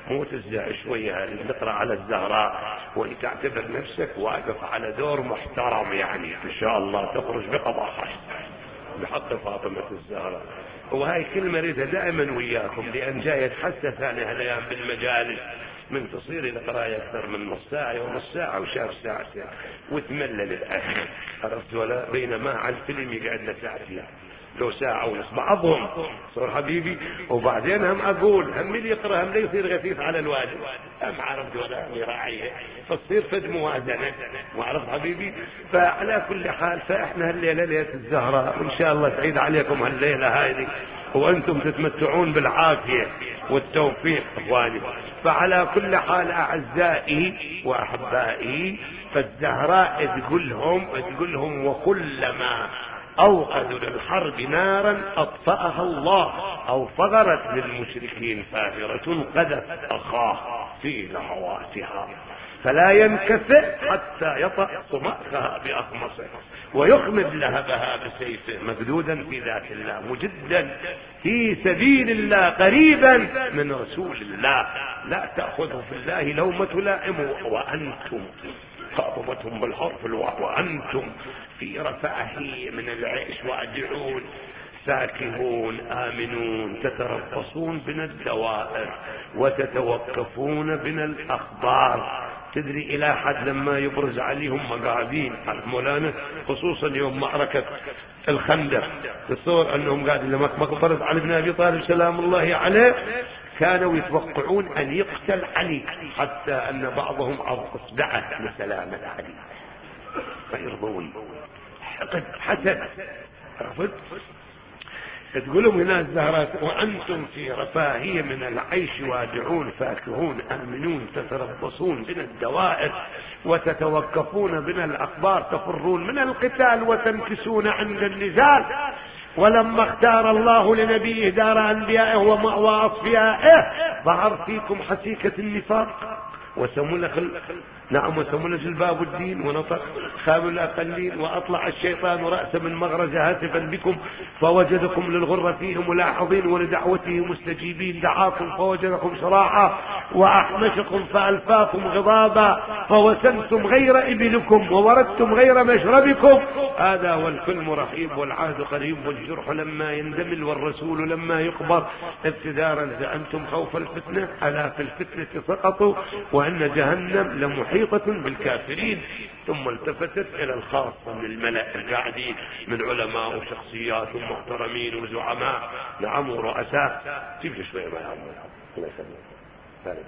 مو تزع شوية نقرأ على الزهراء وتعتبر نفسك واقف على دور محترم، يعني إن شاء الله تخرج بقضاء خاص بحق فاطمة الزهراء. وهاي كلمة ريدها دائما وياكم، لأن جاي يتحسس عليها الأيام بالمجالس من تصير القراية أكثر من نص ساعة ونص ساعة وشاف ساعتين وتملل الآخر، عرفت ولا؟ بينما على الفيلم يقعد له ساعتين لو ساعة ونص بعضهم صور حبيبي. وبعدين هم أقول هم اللي يقرأ هم لا يصير غثيث على الوالد، هم عرفت ولا يراعيه، فتصير فد موازنة، وعرفت حبيبي. فعلى كل حال فإحنا هالليلة ليلة الزهراء، وإن شاء الله سعيد عليكم هالليلة هذه وأنتم تتمتعون بالعافية والتوفيق إخواني. فعلى كل حال أعزائي وأحبائي، فالزهراء تقولهم تقولهم وكلما أوقدوا للحرب نارا أطفأها الله، أو فغرت للمشركين فاخرة قذفت أخاه في لهواتها، فلا ينكفئ حتى يطأ صمأخها بأخمصه ويخمد لهبها بسيفه ممدودا في ذات الله مجدا في سبيل الله قريبا من رسول الله، لا تأخذه في الله لومة لائم وأنتم خاطبتهم بالحرف الواو وأنتم في رفعه من العيش وادعون ساكنون آمنون تتربصون بنا الدوائر وتتوقفون بنا الأخبار. تدري إلى حد لما يبرز عليهم مقاعدين مولانا، خصوصا يوم معركة الخندق، تصور أنهم قاعدين لما مقبرت علي بن أبي طالب سلام الله عليه كانوا يتوقعون أن يقتل علي، حتى أن بعضهم عض اصبعه لسلامة علي فيرضون حقد حسد. عرفت؟ تقولهم هنا الزهرات وأنتم في رفاهية من العيش وادعون فاكهون آمنون تتربصون بنا الدوائر وتتوقفون بنا الأخبار، تفرون من القتال وتنكسون عند النزال. ولما اختار الله لنبيه دار أنبيائه ومأوى أصفيائه ظهر فيكم حسيكة النفاق وسملخ نعم وسملخ الباب الدين ونطق خاب الأقلين، وأطلع الشيطان رأسا من مغرزة هاتفا بكم فوجدكم للغرة فيهم ملاحظين ولدعوته مستجيبين، دعاكم فوجدكم شراعا وأحمشكم فألفاكم غضابا فوسنتم غير إبلكم ووردتم غير مشربكم. هذا والفيلم رحيب والعهد قريب والجرح لما يندمل والرسول لما يقبر ابتدارا زعمتم خوف الفتنة ألا في الفتنة سقطوا وأن جهنم لمحيطة بالكافرين. ثم التفتت إلى الخاصة من الملأ القاعدين من علماء وشخصيات ومحترمين وزعماء نعم ورؤساء. تيجي شوية ما يعمل الله يسلمك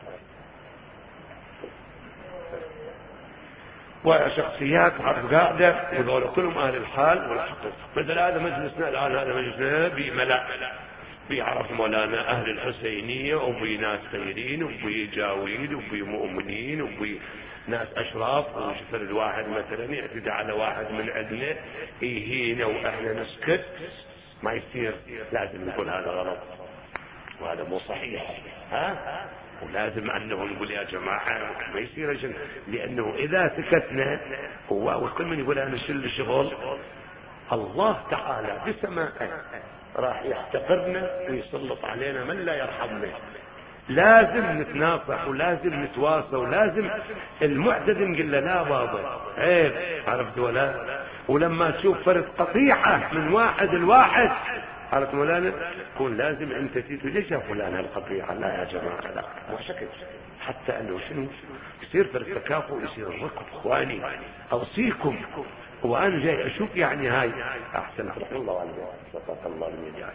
وشخصيات قاعدة وذول كلهم أهل الحال والحقيقة. مثل هذا مجلسنا الآن، هذا مجلسنا بملأ بيعرف مولانا أهل الحسينية وبي ناس خيرين وبي جاويد وبي مؤمنين وبي ناس أشراف، وشفر الواحد مثلا يعتدى على واحد من عندنا يهينا وإحنا نسكت ما يصير، لازم نقول هذا غلط وهذا مو صحيح ها، ولازم أنه نقول يا جماعة ما يصير أجل، لأنه إذا سكتنا وكل من يقول أنا شل شغل الله تعالى بسماء راح يحتقرنا ويسلط علينا من لا يرحمنا. لازم نتناصح ولازم نتواصل ولازم المعتدم نقول له لا بابا عيب، عرفت ولا؟ ولما تشوف فرد قطيعة من واحد الواحد عرفت مولانا تكون لازم انت تيجي ليش يا فلان القطيعة؟ لا يا جماعة لا مو شكل، حتى انه شنو يصير في التكافؤ يصير الركض. اخواني اوصيكم وانا جاي اشوف يعني هاي احسن حق الله عليك صدق الله من جاي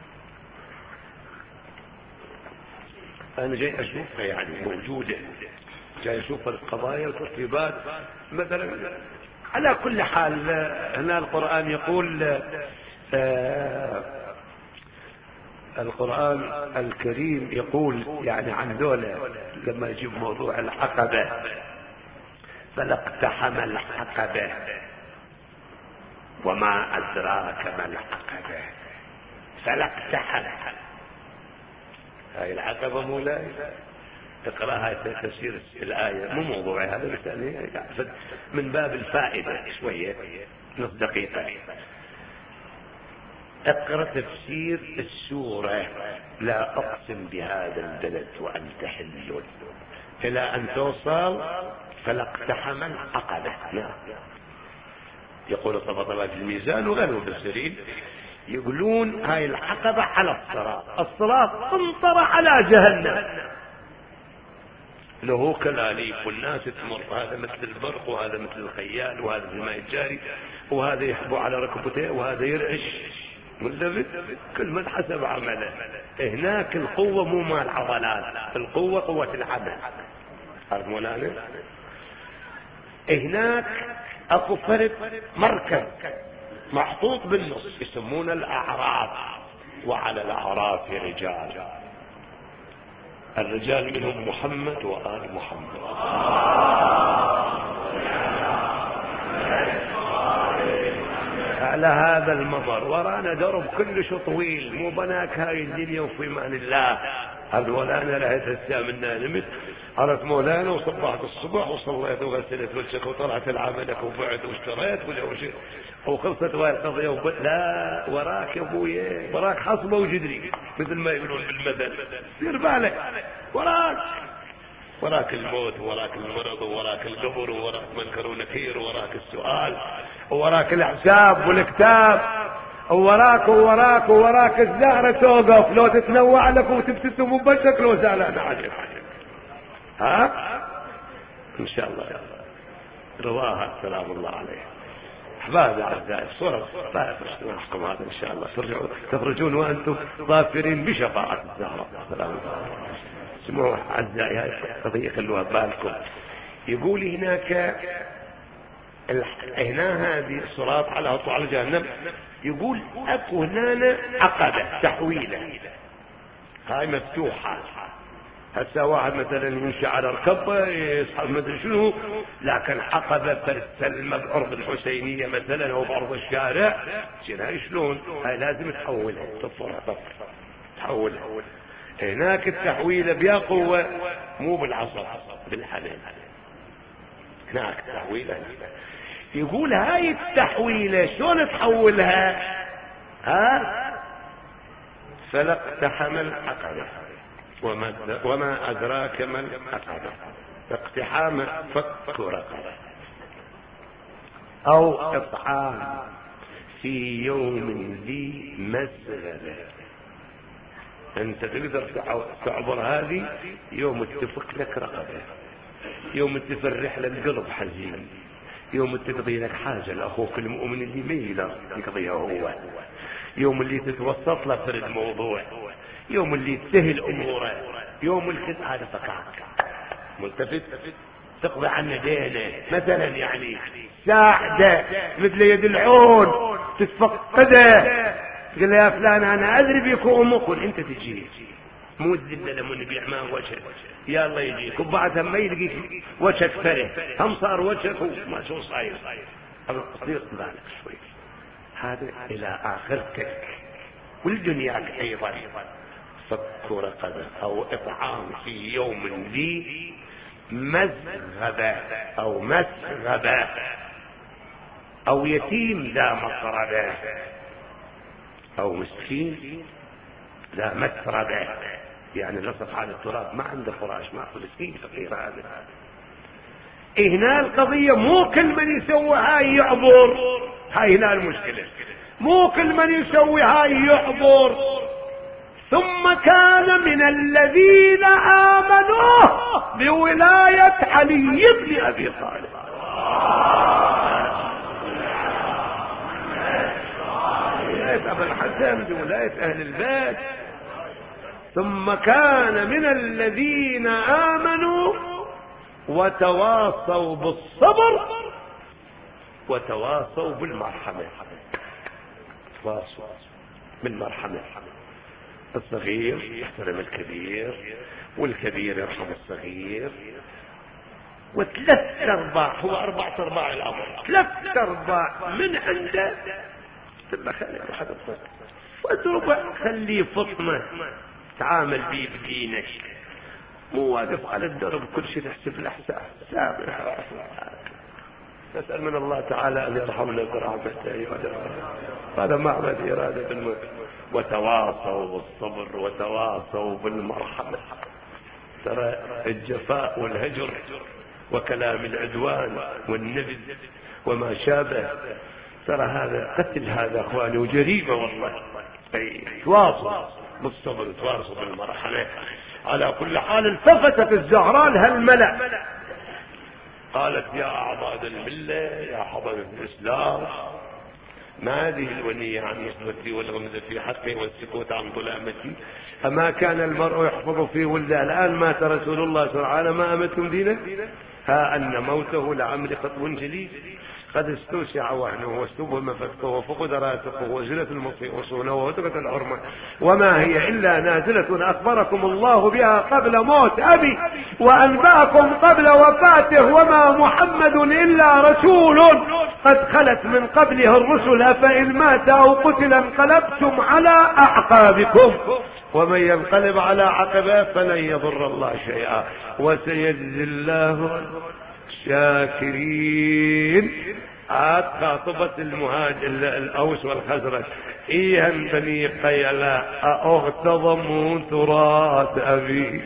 انا جاي اشوفها يعني موجودة، جاي اشوف القضايا والترتيبات مثلا. على كل حال هنا القرآن يقول آه القرآن الكريم يقول يعني عن ذولا لما يجيب موضوع العقبة فلاقتحم العقبة وما أدراك ما العقبة فلاقتحم. هاي العقبة مولاي تقرأها تفسير الآية مو موضوع هذا بس من باب الفائدة شوية نص دقيقة. اقرأ تفسير السورة لا أقسم بهذا البلد وأنت حل إلى أن توصل فلاقتحم العقبة. يقول طبعا في الميزان وغير المفسرين يقولون هاي العقبة على الصراط، الصراط انطر على جهنم له كلاليب والناس تمر، هذا مثل البرق وهذا مثل الخيال وهذا مثل الماء الجاري وهذا يحبو على ركبته وهذا يرعش ملتفت، كل من حسب عمله. هناك القوة مو مال عضلات، القوة قوة العمل. عارف مولانا؟ هناك اكو فرد مركب محطوط بالنص يسمونه الاعراف، وعلى الاعراف رجال، الرجال منهم محمد وآل محمد. على هذا الممر ورانا درب كلش طويل، مو بناك هاي الدنيا وفي امان الله. هذا ولانا لهيت هسه منا نمت، عرفت مولانا، وصبحت الصبح وصليت وغسلت وجهك وطلعت العملك وبعت واشتريت وخلصت وهاي القضيه وب... لا وراك يا ابويا، وراك حصبه وجدري مثل ما يقولون بالمثل. دير بالك وراك، وراك الموت وراك المرض وراك القبر وراك منكر ونكير وراك السؤال وراك الحساب والكتاب وراك وراك وراك الزهرة توقف لو تتنوع لك وتبتسم وبشك لو زعلان عليك. ها ان شاء الله رواها سلام الله عليه. احباب اعزائي الصورة لا يفرشكم هذا ان شاء الله ترجعون تخرجون وانتم ظافرين بشفاعة الزهرة سلام الله. اسمعوا اعزائي هاي القضية خلوها بالكم. يقول هناك هنا هذه الصراط على طول جهنم، يقول اكو هنا عقبة تحويلة هاي مفتوحة. هسه واحد مثلا يمشي على ركبه يسحب مدري شنو، لكن عقبة تسلم بأرض الحسينية مثلا او بأرض الشارع هاي شلون؟ هاي لازم تحولها تطفرها تطفر تحولها. هناك التحويلة بيا قوة مو بالعصا بالحنان، هناك تحويلة. يقول هاي التحويلة شلون تحولها؟ ها فلاقتحم العقبة وما, وما أدراك ما العقبة. اقتحام فك رقبة أو إطعام في يوم ذي مسغبة. أنت تقدر تعبر هذه يوم تفك لك رقبة، يوم تفرح لك قلب حزين، يوم تقضي لك حاجة لأخوك المؤمن اللي ما يقدر يقضيها هو، يوم اللي تتوسط له في الموضوع، يوم اللي تسهل أموره، يوم الخد هذا فكاك ملتفت تقضي عنه دينه مثلا، يعني ساعده مثل يد العون تتفقده، تقول له يا فلان أنا أدري بيك وأمك وأنت تجي مو الذلة لما نبيع ما وجهك يا الله يجيك وبعدها ما يلقيك وجهك فرح هم صار وجهك وما شو صاير. أصير بالك شوي هذا إلى آخرتك والدنياك أيضا. فك رقبة أو إطعام في يوم ذي مسغبة أو مسغبة أو يتيم ذا مقربة أو مسكين ذا متربة، يعني لصق على التراب ما عنده فراش، ما مسكين فقير. هذا هنا القضية مو كل من يسوي هاي يعبر، هاي هنا المشكلة، مو كل من يسوي هاي يعبر. ثم كان من الذين آمنوا بولاية علي بن أبي طالب. ولاية أبي الحسن بولاية أهل البيت. ثم كان من الذين آمنوا وتواصوا بالصبر وتواصوا بالمرحمة. تواصوا بالمرحمة، الصغير يحترم الكبير والكبير يرحم الصغير. وثلاث ارباع هو اربعة ارباع الامر، ثلاث ارباع من عنده تبقى خلي واحد الصغير والربع خليه فطنة تعامل بيه بدينك، مو واقف على الدرب كل شيء تحسب الاحساس سامح. نسأل من الله تعالى أن يرحمنا برحمته أيها الأخوة. هذا معبد إرادة الموت. وتواصوا بالصبر وتواصوا بالمرحمة. ترى الجفاء والهجر وكلام العدوان والنبذ وما شابه، ترى هذا قتل، هذا اخواني وجريمة والله. اي تواصل بالصبر تواصل بالمرحمة. على كل حال التفتت الزهراء لهالملأ قالت يا أعضاد الملة يا حضرة الإسلام، ما هذه الونية عن نصرتي والغمزة في حقي والسكوت عن ظلامتي؟ أما كان المرء يحفظ في ولده الآن مات رسول الله صلى الله عليه وسلم ما أمتم دينه؟ ها أن موته لعمل خطب جليل قد استوسع وهنه واستبهم فكه وفقد راتقه وزلت المصيصونه ووتقت الحرمة، وما هي إلا نازلة أخبركم الله بها قبل موت أبي وأنبأكم قبل وفاته، وما محمد إلا رسول قد خلت من قبله الرسل، أفإن مات أو قتل انقلبتم على أعقابكم ومن ينقلب على عقبه فلن يضر الله شيئا وسيجزي الله الشاكرين. عاد خاطبة المهاجر الأوس والخزرج إيها بني قيلا أغتضموا تراث أبي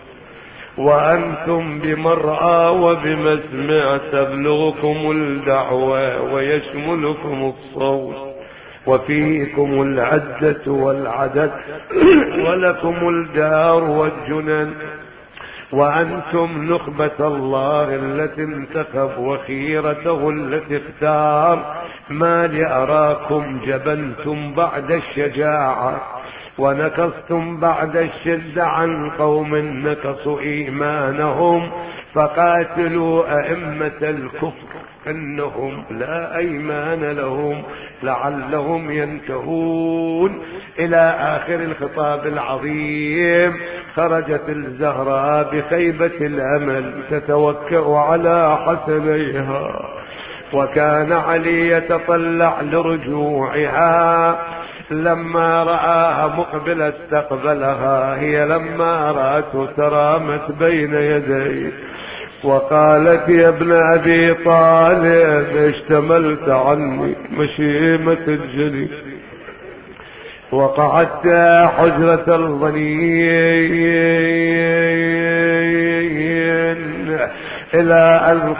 وأنتم بمرأى وبمسمع تبلغكم الدعوة ويشملكم الصوت وفيكم العدة والعدد ولكم الدار والجنن وأنتم نخبة الله التي انتخب وخيرته التي اختار، ما لأراكم جبنتم بعد الشجاعة ونكصتم بعد الشدة عن قوم نكصوا إيمانهم، فقاتلوا أئمة الكفر إنهم لا أيمان لهم لعلهم ينتهون إلى آخر الخطاب العظيم. خرجت الزهراء بخيبة الأمل تتوكأ على حسنيها، وكان علي يتطلع لرجوعها، لما رآها مقبلة استقبلها، هي لما رأته ترامت بين يديه وقالت يا ابن أبي طالب اشتملت عني مشيمة الجلي وقعدت حجرة الظنين إلى أن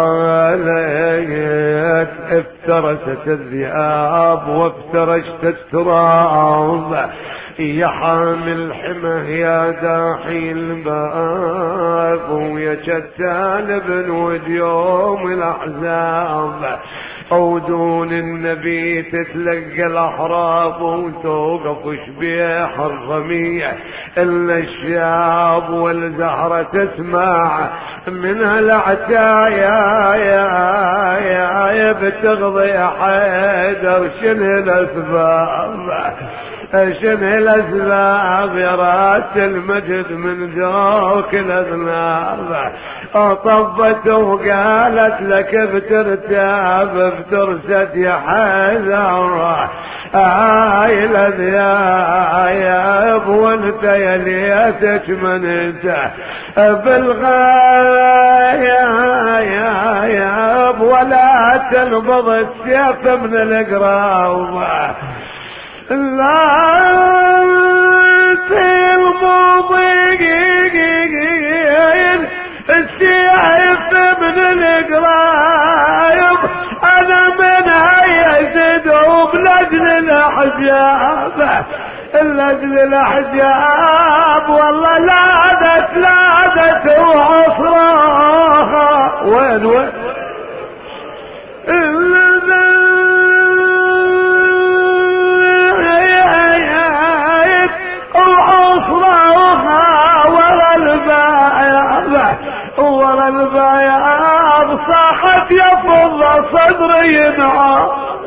قالت افترست الذئاب وافترشت التراب يا حامل حمى يا داحي الباب ويا شتان بن يوم الأحزاب أودون النبي تتلقى الأحراب وتوقف شبيح الرميع إلا الشاب والزهرة تسمع منها العتايا يا يا يا بتغضي حيدر شنه الأسباب شنه الأسباب يا راس المجد من ذوك الأذناب طبت وقالت لك بترتاب بترسد يا حيدر هاي الأذياب وانت يا ليتك من انت بالغاية يا يا ولا تنبض السيف من القراب لا المضيقين السيف من القرايب انا منها يزدهم لاجل الاحجاب لاجل الاحجاب والله لادت لادت وعصراها وين وين ورا البياض صاحت يفض صدري ينعى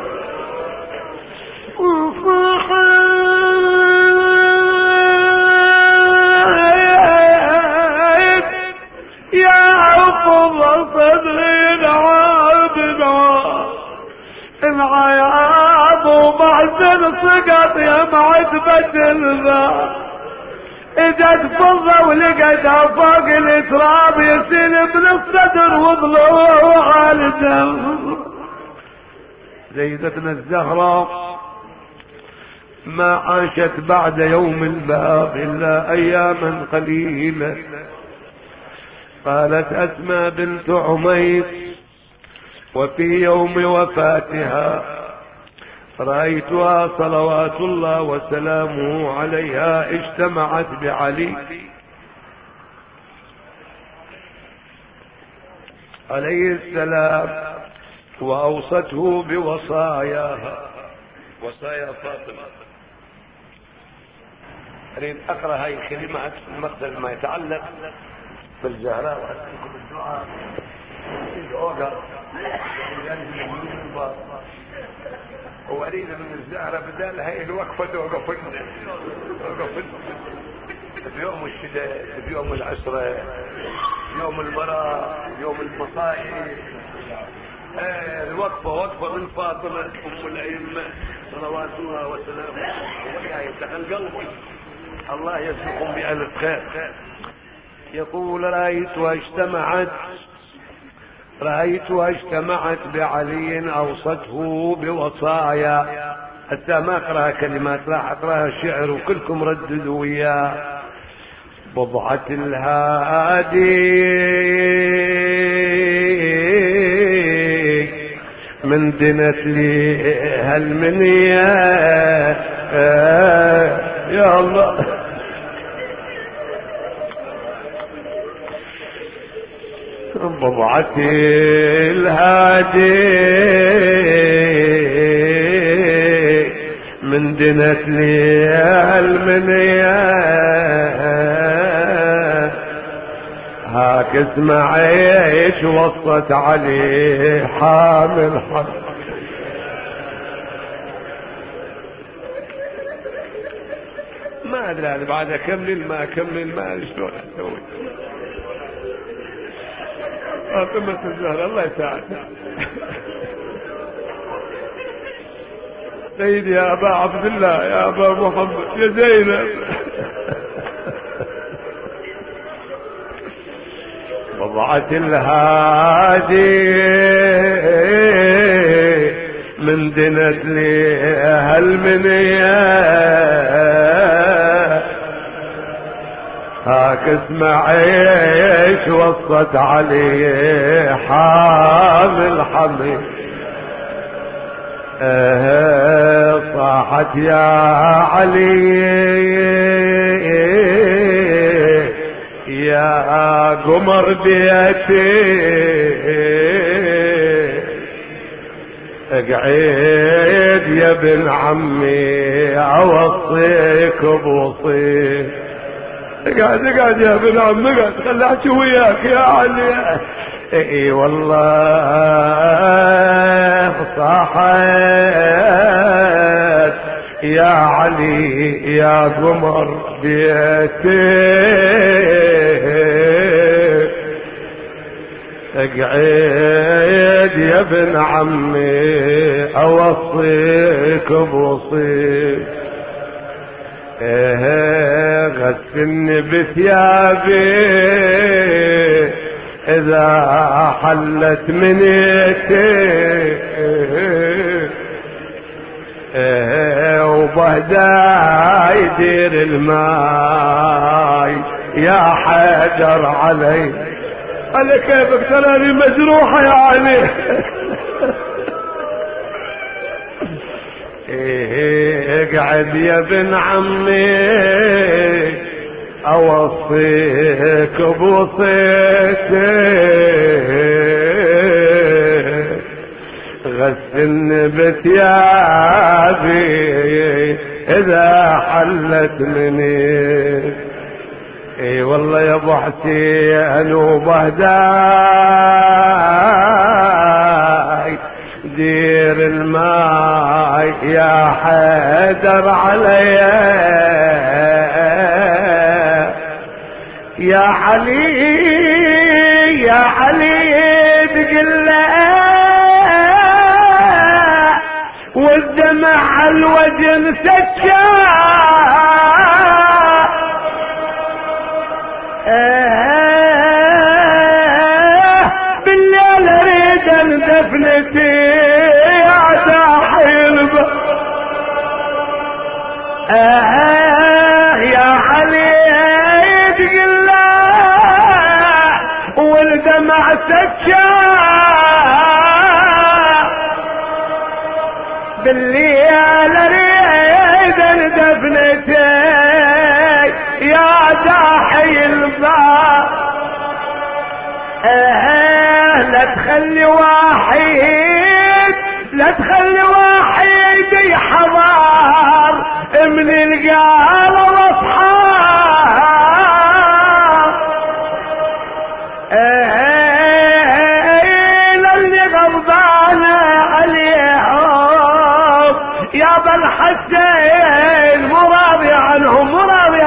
وصاحت يفض صدري ينعى بنعى العياض ومحزن سقط يا معتبة الباب اجت فضة ولقيتها فوق التراب يسيل ابن الصدر وضلوع الدم. سيدتنا الزهراء ما عاشت بعد يوم الباب الا اياما قليلة. قالت اسماء بنت عميس وفي يوم وفاتها رأيتها صلوات الله وسلامه عليها اجتمعت بعلي عليه السلام وأوصته بوصاياها، وصايا فاطمة. أريد أقرأ هاي الكلمات المقدر ما يتعلق بالزهراء وأسألكم الدعاء. وأريد من الزهرة بدال هاي الوقفة توقفنا توقفنا بيوم الشدة، بيوم العسرة، بيوم المرأة، بيوم المصائب. آه الوقفة وقفة من فاطمة أم الأئمة صلوات الله وسلامه ويا يفتح قلبي. الله يسلكم بألف خير. يقول رأيتها اجتمعت رأيتها اجتمعت بعلي أوصته بوصايا. حتى ما أقرأ كلمات راح أقرأها شعر وكلكم رددوا وياه. بضعة الهادي من دنت لي هالمنية يا الله. بضعة الهادي من دنت لي هالمنية هاك اسمع ايش وصت عليه حامل حق. ما ادري انا بعد اكمل ما اكمل ما ادري شلون اسوي. فاطمة الزهراء الله يساعدها. سيدي يا ابا عبد الله يا ابا محمد يا زينب. وضعت الهادي من دنت لي هالمنية هاك اسمع ايش وصت عليه حامل حمي. اه صاحت يا علي يا قمر بيتي اقعد يا ابن عمي اوصيك بوصيك. اقعد اقعد يا ابن عمي اقعد خلي احكي وياك يا علي. اي والله صاحت يا علي يا قمر بيتي اقعد يا ابن عمي اوصيك بوصيك. ايه غسلني بثيابي اذا حلت منيتي ايه وبهدا يدير الماي يا حجر علي. قال كيفك تراني مجروحة يا علي. ايه اقعد يا ابن عمي اوصيك بوصيتي غسلني بثيابي اذا حلت مني. اي والله يا ابو حسين وبهداي دير الماي يا حيدر عليا يا علي يا علي بقله والدمع على الوجه سكا بالليل اريد دفنتي يا داحي الباب يا علي تقل والدمع سكشاف بالليل اريد دفنتي يا داحي الباب لا تخلي واحد لا تخلي واحد يحضر من القال واصحاب للي غضبانه عليهم يا بالحسين مراضي عنهم مراضي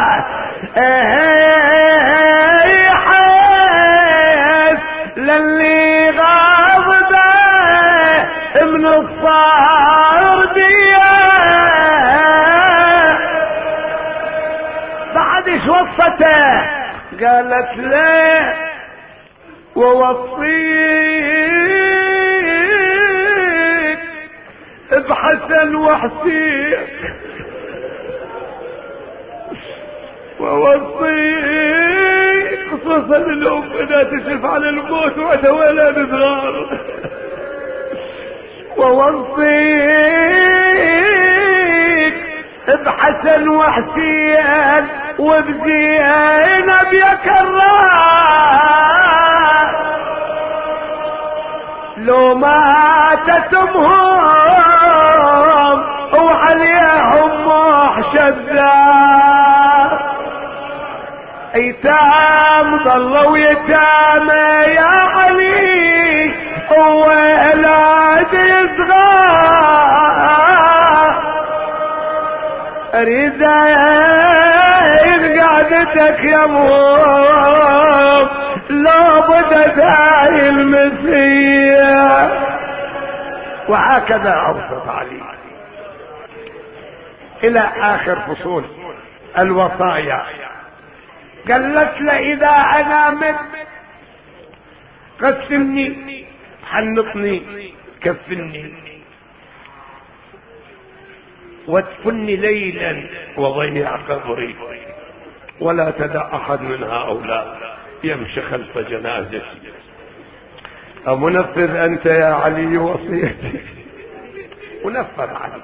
حس للي غضبه من الصار بيه بعد ايش وصته قالت له ووصيك بحسن وحسين ووصيك خصوصا الام اذا تشرف على الموت وعندها ولد صغار ووصيك بحسن وحسين وبزينب يا كرار لو ماتت امهم وعليهم محشدة ايتام ضلوا يتامى يا علي وولاد صغار اريد قعدتك يا مهم لو بدت هاي المسيح. وهكذا اوصت علي الى اخر فصول الوصايا. قالت له اذا انا مت غسلني حنطني كفني وادفني ليلا وضيع قبري ولا تدع احد من هؤلاء يمشي خلف جنازتي. أمنفذ انت يا علي وصيتي؟ ونفذ عنه.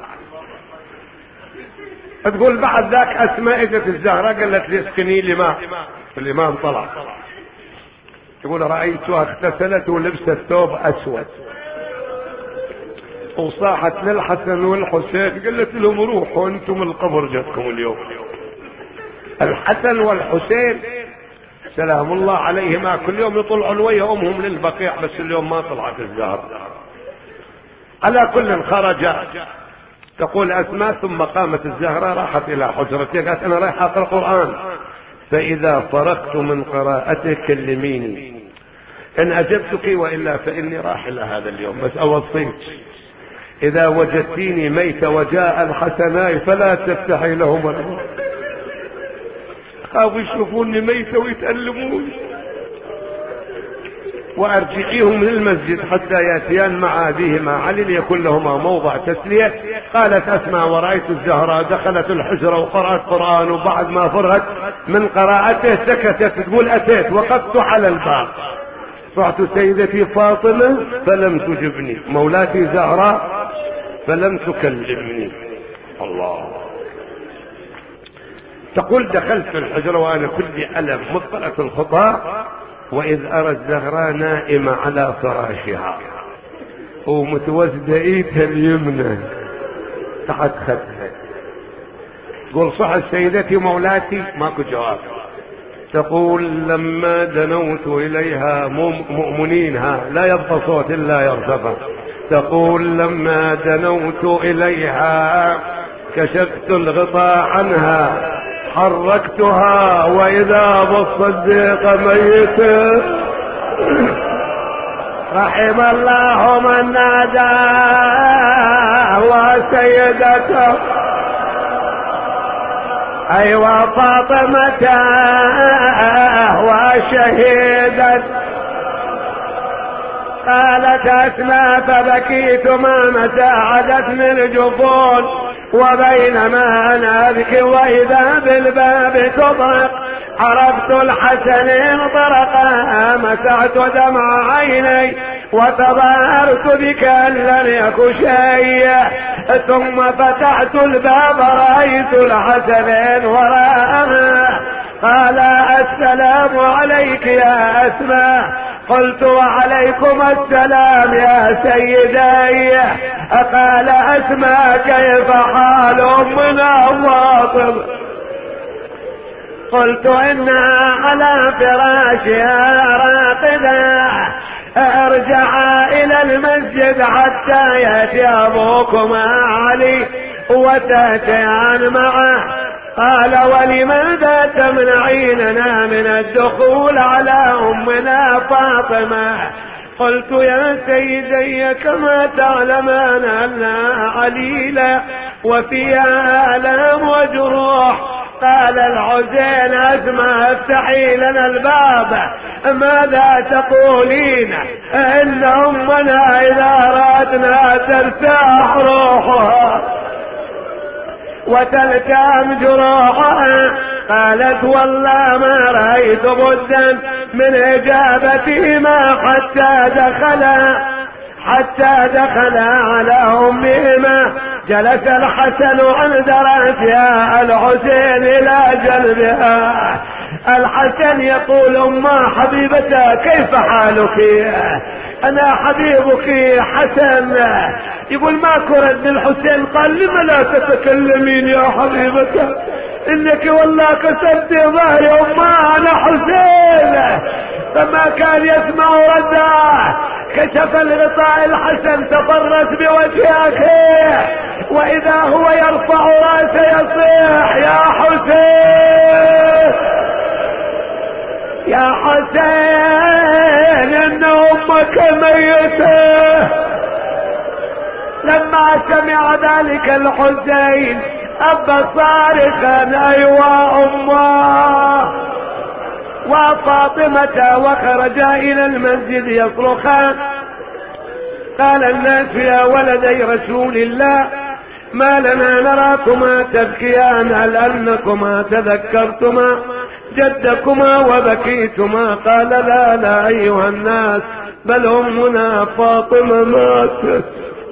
تقول بعد ذاك اسماء اجت الزهراء قالت لي اسكني لي ماء. الامام طلع تقول رايتها اغتسلت ولبست ثوب اسود وصاحت للحسن والحسين قالت لهم روحوا انتم القبر جتكم اليوم. الحسن والحسين سلام الله عليهما كل يوم يطلعون ويا امهم للبقيع بس اليوم ما طلعت الزهر. على كل خرج. تقول اسماء ثم قامت الزهراء راحت الى حجرتها قالت انا رايح اقرا قران فاذا فرغت من قراءته كلميني ان اجبتك والا فاني راحله هذا اليوم بس اوصيك اذا وجدتيني ميت وجاء الحسناء فلا تفتحي لهم الابواب. خافوا يشوفوني ميتة ويتألمون. وارجعيهم للمسجد حتى ياتيان مع ابيهما علي ليكون لهما موضع تسلية. قالت اسمع ورأيت الزهراء دخلت الحجرة وقرأت قرآن وبعد ما فرغت من قراءته سكتت. تقول اتيت وقفت على الباب صعت سيدتي فاطمة فلم تجبني مولاتي زهراء فلم تكلمني. الله. تقول دخلت في الحجرة وانا كلي ألم مطلعة الخطى واذ ارى الزهراء نائمة على فراشها ومتوسدة ايدها اليمنى تحت خدها. تقول صحت سيدتي مولاتي ماكو جواب. تقول لما دنوت اليها مؤمنينها لا يبقى صوت الا يرتفع. تقول لما دنوت اليها كشفت الغطاء عنها حركتها واذا بالصديق ميت رحم الله من نادى وسيدته أيوة فاطمة وشهيدة. قالت أسماء فبكيت ما متى عدتني الجفون وبينما أنا أبكي وإذا بالباب تطرق عرفت الحسنين طرقا مسعت دمع عيني وتظاهرت بك أن لن يكن شيء ثم فتحت الباب رأيت الحسنين وراءها. قال السلام عليك يا أسماء. قلت وعليكم السلام يا سيدي. قال أسماء كيف حال أمنا فاطمة؟ قلت إنها على فراشها راقدة ارجعا إلى المسجد حتى يأتي أبوكما علي وتأتيان معه. قال ولماذا تمنعيننا من الدخول على أمنا فاطمة؟ قلت يا سيدي كما تعلمان أنها عليلة وفيها آلام وجروح. قال الحسين أسماء افتحي لنا الباب ماذا تقولين؟ إن أمنا إذا أردنا ترتاح روحها وتلتام جروحها. قالت والله ما رأيت بدا من إجابتهما حتى دخلا حتى دخلا على أمهما. جلس الحسن عند رأسها الحسين إلى جنبها. الحسن يقول أما حبيبتها كيف حالك؟ أنا حبيبك حسن. يقول ما كرد الحسين. قال لما لا تتكلمين يا حبيبتها؟ إنك والله كسبت ظهري أما أنا حسين. فما كان يسمع ردها كشف الغطاء الحسن تفرس بوجه أخيه وإذا هو يرفع رأسه يصيح يا حسين يا حسين إن أمك ميتة. لما سمع ذلك الحسين أبى صارخا أيوا أمه وفاطمة وخرجا إلى المسجد يصرخان. قال الناس يا ولدي رسول الله ما لنا نراكما تبكيان هل أنكما تذكرتما جدكما وبكيتما؟ قال لا لا أيها الناس بل أمنا فاطمة ماتت.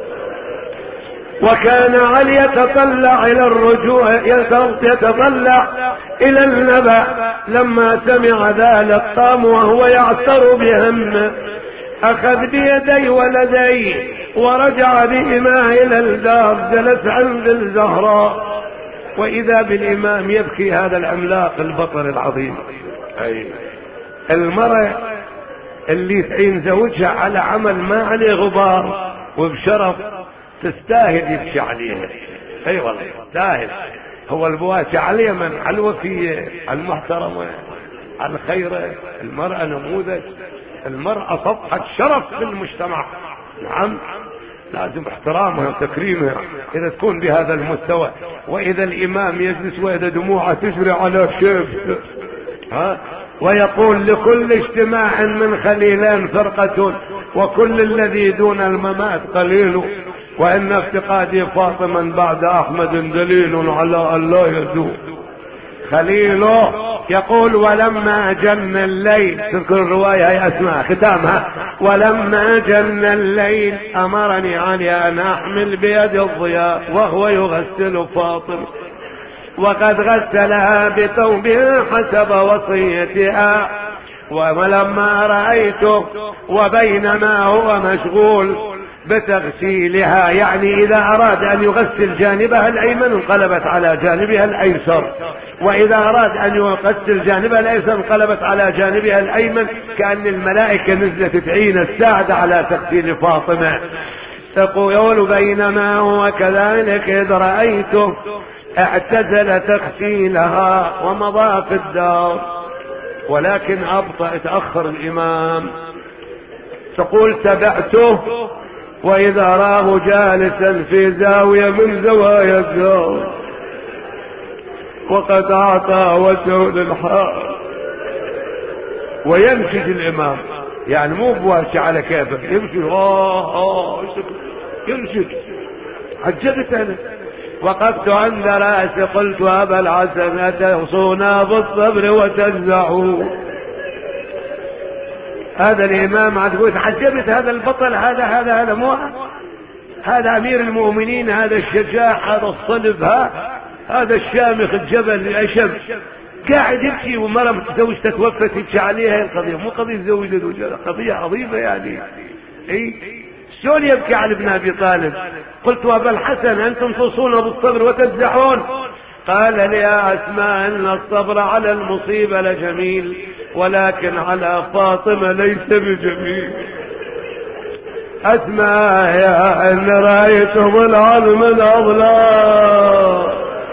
وكان علي يتطلع إلى الرجوع يتطلع إلى النبأ. لما سمع ذلك قام وهو يعتر بهم أخذ بيدي ولدي ورجع بهما إلى الدار. جلس عند الزهراء وإذا بالإمام يبكي هذا العملاق البطل العظيم. أي المرأة اللي تعين زوجها على عمل ما عليه غبار وبشرف تستاهل يبكي عليها. اي والله تستاهل. هو البواسع عليه من على الوفية على المحترمة على الخيرة. المرأة نموذج. المرأة صفحة شرف في المجتمع. نعم لازم احترامها وتكريمها اذا تكون بهذا المستوى. واذا الامام يجلس واذا دموعه تجري على شيب ها ويقول لكل اجتماع من خليلين فرقة وكل الذي دون الممات قليل وإن افتقادي فاطما بعد أحمد دليل على أن لا يزول. خليله يقول ولما جن الليل. تذكر الرواية هي أسماء ختامها. ولما جن الليل أمرني علي أن أحمل بيد الضياء وهو يغسل فاطمة وقد غسلها بثوبها حسب وصيتها. ولما رأيته وبينما هو مشغول بتغسيلها يعني إذا أراد أن يغسل جانبها الأيمن انقلبت على جانبها الأيسر وإذا أراد أن يغسل جانبها الأيسر انقلبت على جانبها الأيمن كأن الملائكة نزلت تعين الساعد على تغسيل فاطمة. تقول بينما هو كذلك إذ رأيته اعتزل تغسيلها ومضى في الدار ولكن أبطأ تأخر الإمام. تقول تبعته وإذا راه جالسا في زاوية من زوايا الدار وقد أعطى وجهه للحال. وينشد الإمام، يعني مو بواشي على كيفك، يمشي آه آه ينشد. عجبت أنا، وقفت عند رأسي قلت أبا الحسن أتوصونا بالصبر وتنزعون. هذا الإمام عجبت، عجبت هذا البطل، هذا هذا هذا مو هذا أمير المؤمنين، هذا الشجاع، هذا الصلب، ها هذا الشامخ الجبل الأشم قاعد يبكي ومرة زوجته توفت يبكي عليها. القضية مو قضية زوجة زوجة، قضية عظيمة يعني. اي شلون يبكي على ابن ابي طالب؟ قلت وابا الحسن انتم توصون بالصبر وتزحون. قال لي يا اسماء ان الصبر على المصيبة لجميل، ولكن على فاطمة ليس بجميل. اسماء يا ان رايت ضلعا من اضلاع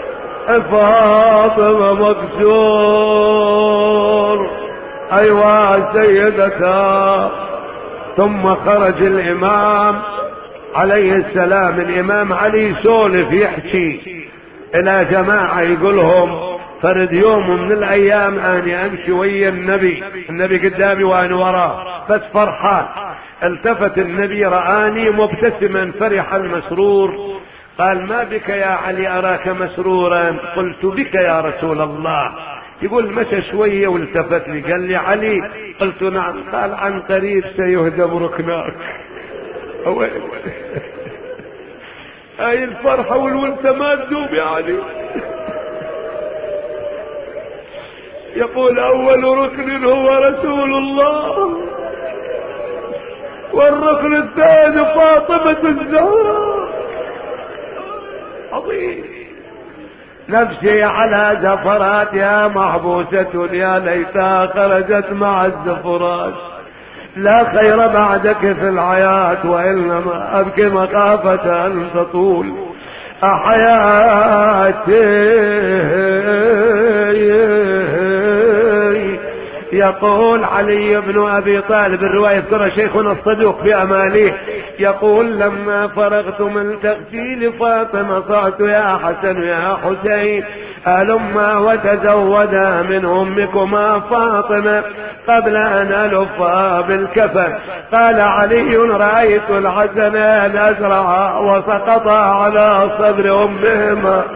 فاطمة مكسور. ايوا سيدتا. ثم خرج الامام عليه السلام، الامام علي سولف يحكي الى جماعة يقولهم فرد يوم من الايام اني امشي ويا النبي، النبي قدامي وانا وراه بس فرحان. التفت النبي رآني مبتسما فرحا مسرور. قال ما بك يا علي اراك مسرورا؟ قلت بك يا رسول الله. يقول مشى شوية والتفت لي قال لي علي. قلت نعم. قال عن قريب سيهدم ركناك. هاي الفرحة والونسة ما تدوم يا علي. يقول اول ركن هو رسول الله، والركن الثاني فاطمة الزهراء. عظيم. نفسي على زفراتها محبوسة يا ليتها خرجت مع الزفرات. لا خير بعدك في الحياة وإنما أبكي مخافة أن تطول حياتي. يقول علي بن أبي طالب، الرواية ترى شيخنا الصدوق بأماليه، يقول لما فرغت من تغسيل فاطمة صعت يا حسن يا حسين هلما وتزودا من أمكما فاطمة قبل أن ألفها بالكفن. قال علي رأيت الحسن الأزرع وسقط على صدر أمهما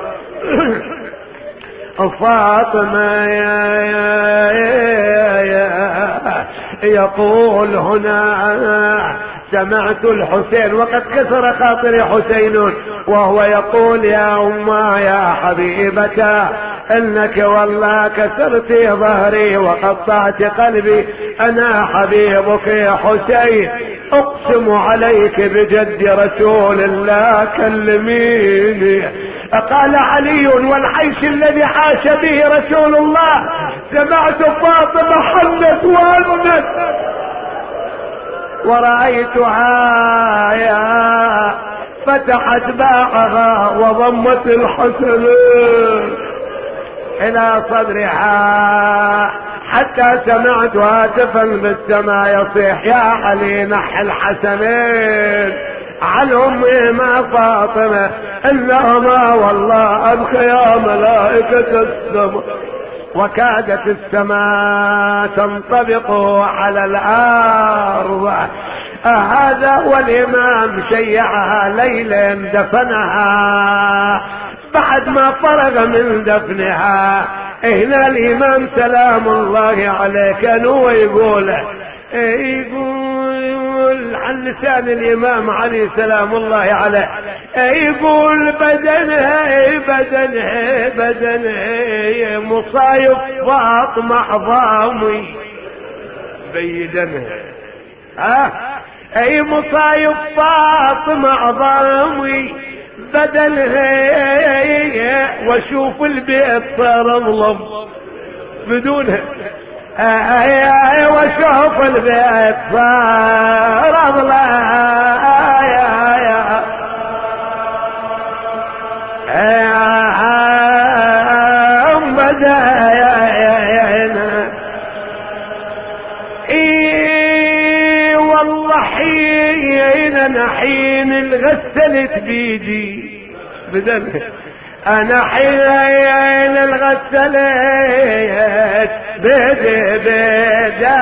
فاطمة. يا يا يا يا يقول هنا سمعت الحسين وقد كسر خاطري حسين وهو يقول يا أمه يا حبيبتي انك والله كسرت ظهري وقطعت قلبي، انا حبيبك يا حسين اقسم عليك بجد رسول الله كلميني. قال علي والعيش الذي عاش به رسول الله سمعت فاطمة حنت وأنت ورأيتها يا فتحت باعها وضمت الحسن إلى صدرها حتى سمعت هاتفا بالسماء يصيح يا علي نح الحسنين عن أمي ما فاطمة إنهما والله أبخي يا ملائكة السماء. وكادت السماء تنطبق على الأرض. هذا والإمام شيعها ليلا دفنها. بعد ما فرغ من دفنها هنا الإمام سلام الله عليه كان هو يقول يقول عن لسان الإمام علي سلام الله عليه يقول بدنها بدنها بدنها مصايب فاطمة عظامي بيدنها ها اي مصايب فاطمة عظامي بدنها واشوف البيت صار اظلم بدونها اي واشوف البيت صار اظلم بداينا اي والله حين حين الغسلت بيدي بدل انا حين الغسلت بدي بدا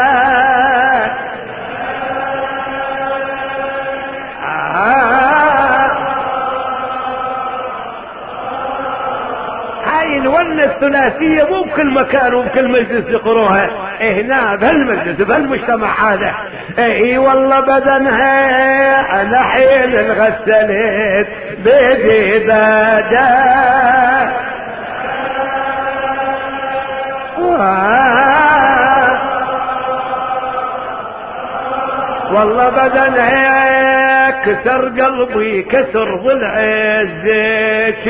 هاي الونة الثلاثية مو بكل مكان وبكل مجلس يقروها، هنا بهالمجلس بهالمجتمع هذا. اي والله بدنها انا حين الغسلت بدي بدا والله بدنها كسر قلبي كسر ضلعي الزيت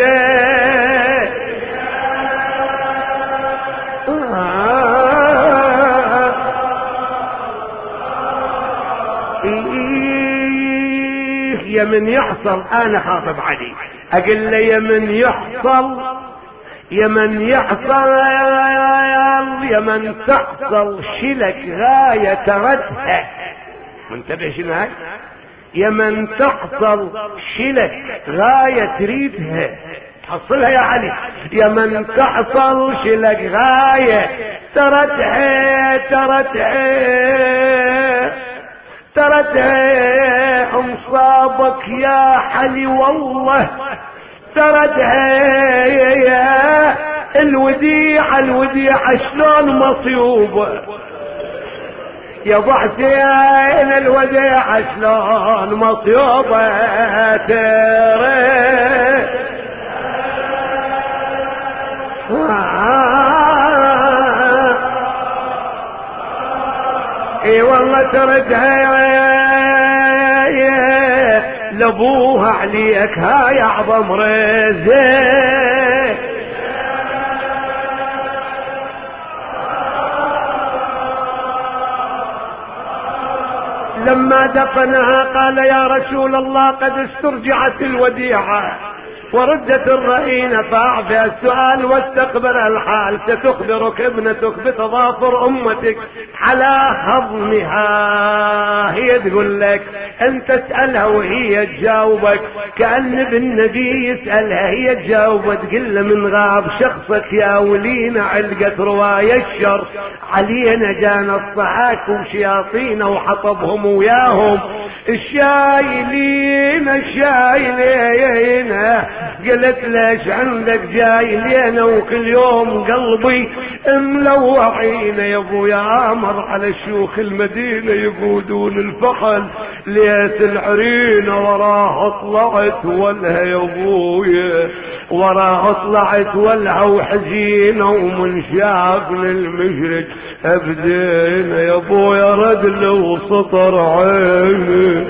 يا من يحصل انا خاطب علي اقول له يا من يحصل يا من يحصل يا من تحصل شلك غاية تردها، منتبه شنو هاي؟ يا من تحصل شلك غاية تريدها تحصلها يا علي، يا من تحصل شلك غاية تردها تردها تردها انصابك يا حلي والله تردها يا الوديعة الوديعة شلون مصيوبة يا ضحتين الوديعة شلون مصيوبة ترى اي والله تردها لابوها عليك هاي اعظم رزق لما دفنها قال يا رسول الله قد استرجعت الوديعة وردت الرهينة فاعفى السؤال واستقبل الحال ستخبرك ابنتك بتضافر امتك على هضمها. هي تقول لك انت تسألها وهي تجاوبك كأن بالنبي يسألها هي تجاوبك تقول من غاب شخصك يا ولينا علقت رواية الشر علينا جانا الصحاك وشياطين وحطبهم وياهم الشايلين الشايلين. قلت ليش عندك جاي لينا وكل يوم قلبي ملوعين يا ابويا امر على شيوخ المدينة يقودون الفحل ليت العرينة وراه طلعت ولها يا ابويا وراه طلعت ولها وحزينة ومن شافني المشرق ابدينا يا ابويا ردل وسطر عيني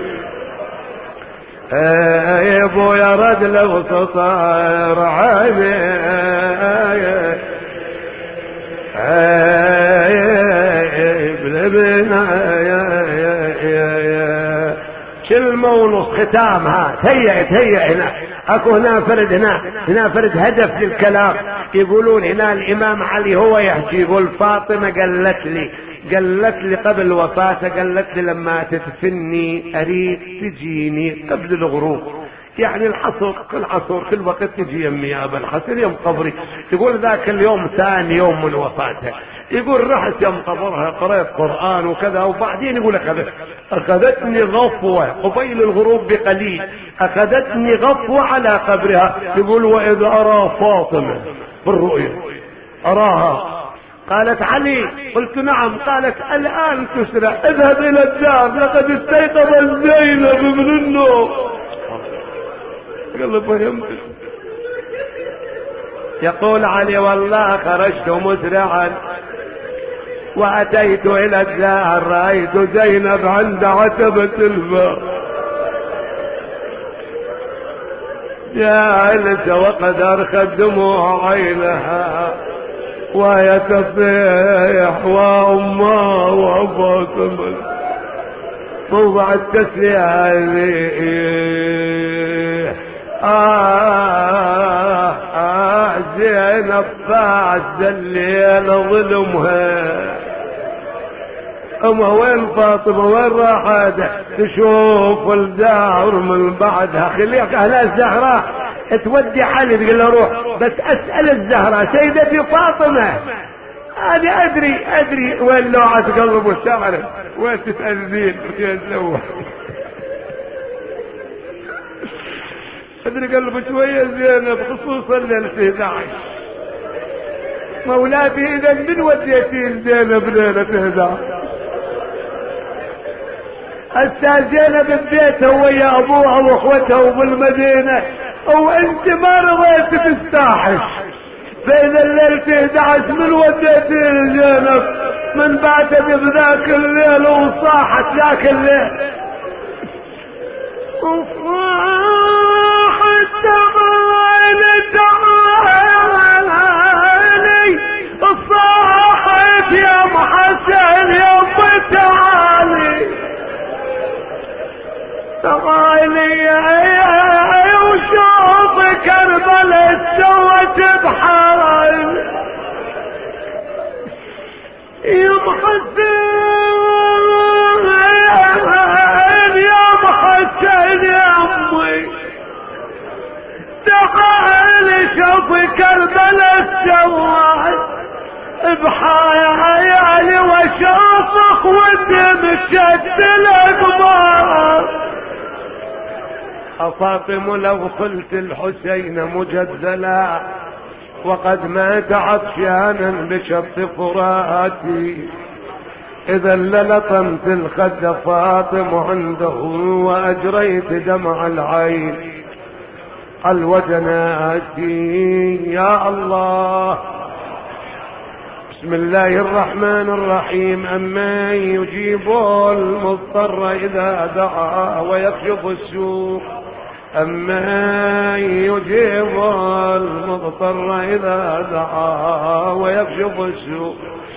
يا ابويا ردل وسطر عيني كلمة ونص ختامها تهيأ تهيأ هنا اكو هنا فرد هنا هنا فرد هدف للكلام. يقولون هنا الامام علي هو يحكي يقول فاطمة قالت لي قالت لي قبل وفاته قالت لي لما تدفني اريد تجيني قبل الغروب يعني الحصر كل عصر كل وقت تجي يمي يا ابا الحسن يوم قبري. يقول ذاك اليوم ثاني يوم من وفاته يقول رحت يوم قبرها قرأت قرآن وكذا وبعدين يقول أخذت أخذتني غفوة قبيل الغروب بقليل أخذتني غفوة على قبرها. يقول وإذا أرى فاطمة بالرؤيا أراها قالت علي قلت نعم قالت الآن تسرع اذهب إلى الدار لقد استيقظت زينب من النوم. قال فهمت. يقول علي والله خرجت مسرعا وأتيت إلى الدار رأيت زينب عند عتبة الباب جالسة وقد أرخت دموع عينها وهي تصيح وأمه وفاطمة موضع التسلية آه آه زينب فاعز الليل ظلمها. اما وين فاطمة وين راحت تشوف الدار من بعدها خليك اهل الزهراء تودي علي تقول له روح، بس اسأل الزهرة سيدتي فاطمة. انا ادري ادري وين لوعة قلب وشعره وين تتأذين وين تلوح. ادري قلبه شوية زينب خصوصا ليلة احد عشر. مولاتي اذا من وديتين زينب ليلة احد عشر؟ هسه زينب ببيتها ويا ابوها واخوتها وبالمدينة، وانت ما رضيت تستاحش بين الليلة احد عشر من وديتين زينب، من بعد بذاك الليل وصاحت ذاك الليل وصاحت تعالي تعالي صاحت يا محسن يا ابو تعالي تعالي وشوف كربلاء سوت بحال يا محسن يا محسن يا امي تعالي شوف كربلاء سوت بحالي وشوفك والدم شد الاقمار. فاطمة لو قلت الحسين مجدلا وقد مات عطشانا بشط فراتي، اذا للطمت الخد فاطمة عنده واجريت دمع العين الوجنات. يا الله. بسم الله الرحمن الرحيم. أمن يجيب المضطر إذا دعا ويكشف السوء، أمن يجيب المضطر إذا دعا ويكشف السوء،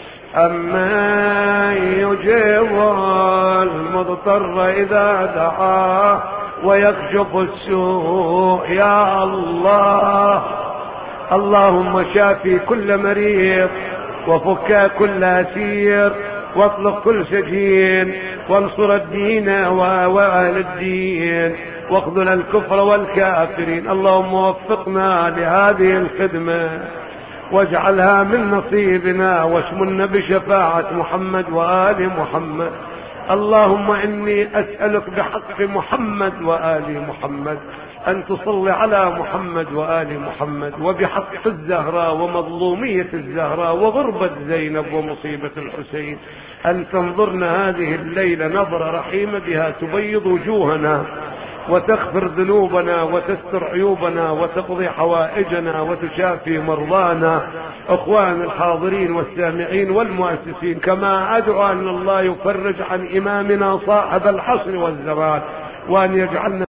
أمن يجيب المضطر إذا دعا ويكشف السوء. يا الله. اللهم شافي كل مريض وفك كل اسير واطلق كل سجين وانصر الدين واهل الدين واخذل الكفر والكافرين. اللهم وفقنا لهذه الخدمة واجعلها من نصيبنا واشملنا بشفاعة محمد وآل محمد. اللهم اني اسألك بحق محمد وآل محمد ان تصلي على محمد وآل محمد، وبحق الزهراء ومظلومية الزهراء وغربة زينب ومصيبة الحسين ان تنظرنا هذه الليلة نظرة رحيمة بها تبيض وجوهنا وتغفر ذنوبنا وتستر عيوبنا وتقضي حوائجنا وتشافي مرضانا. اخوان الحاضرين والسامعين والمؤسسين، كما ادعو ان الله يفرج عن امامنا صاحب الحصر والزمان وان يجعلنا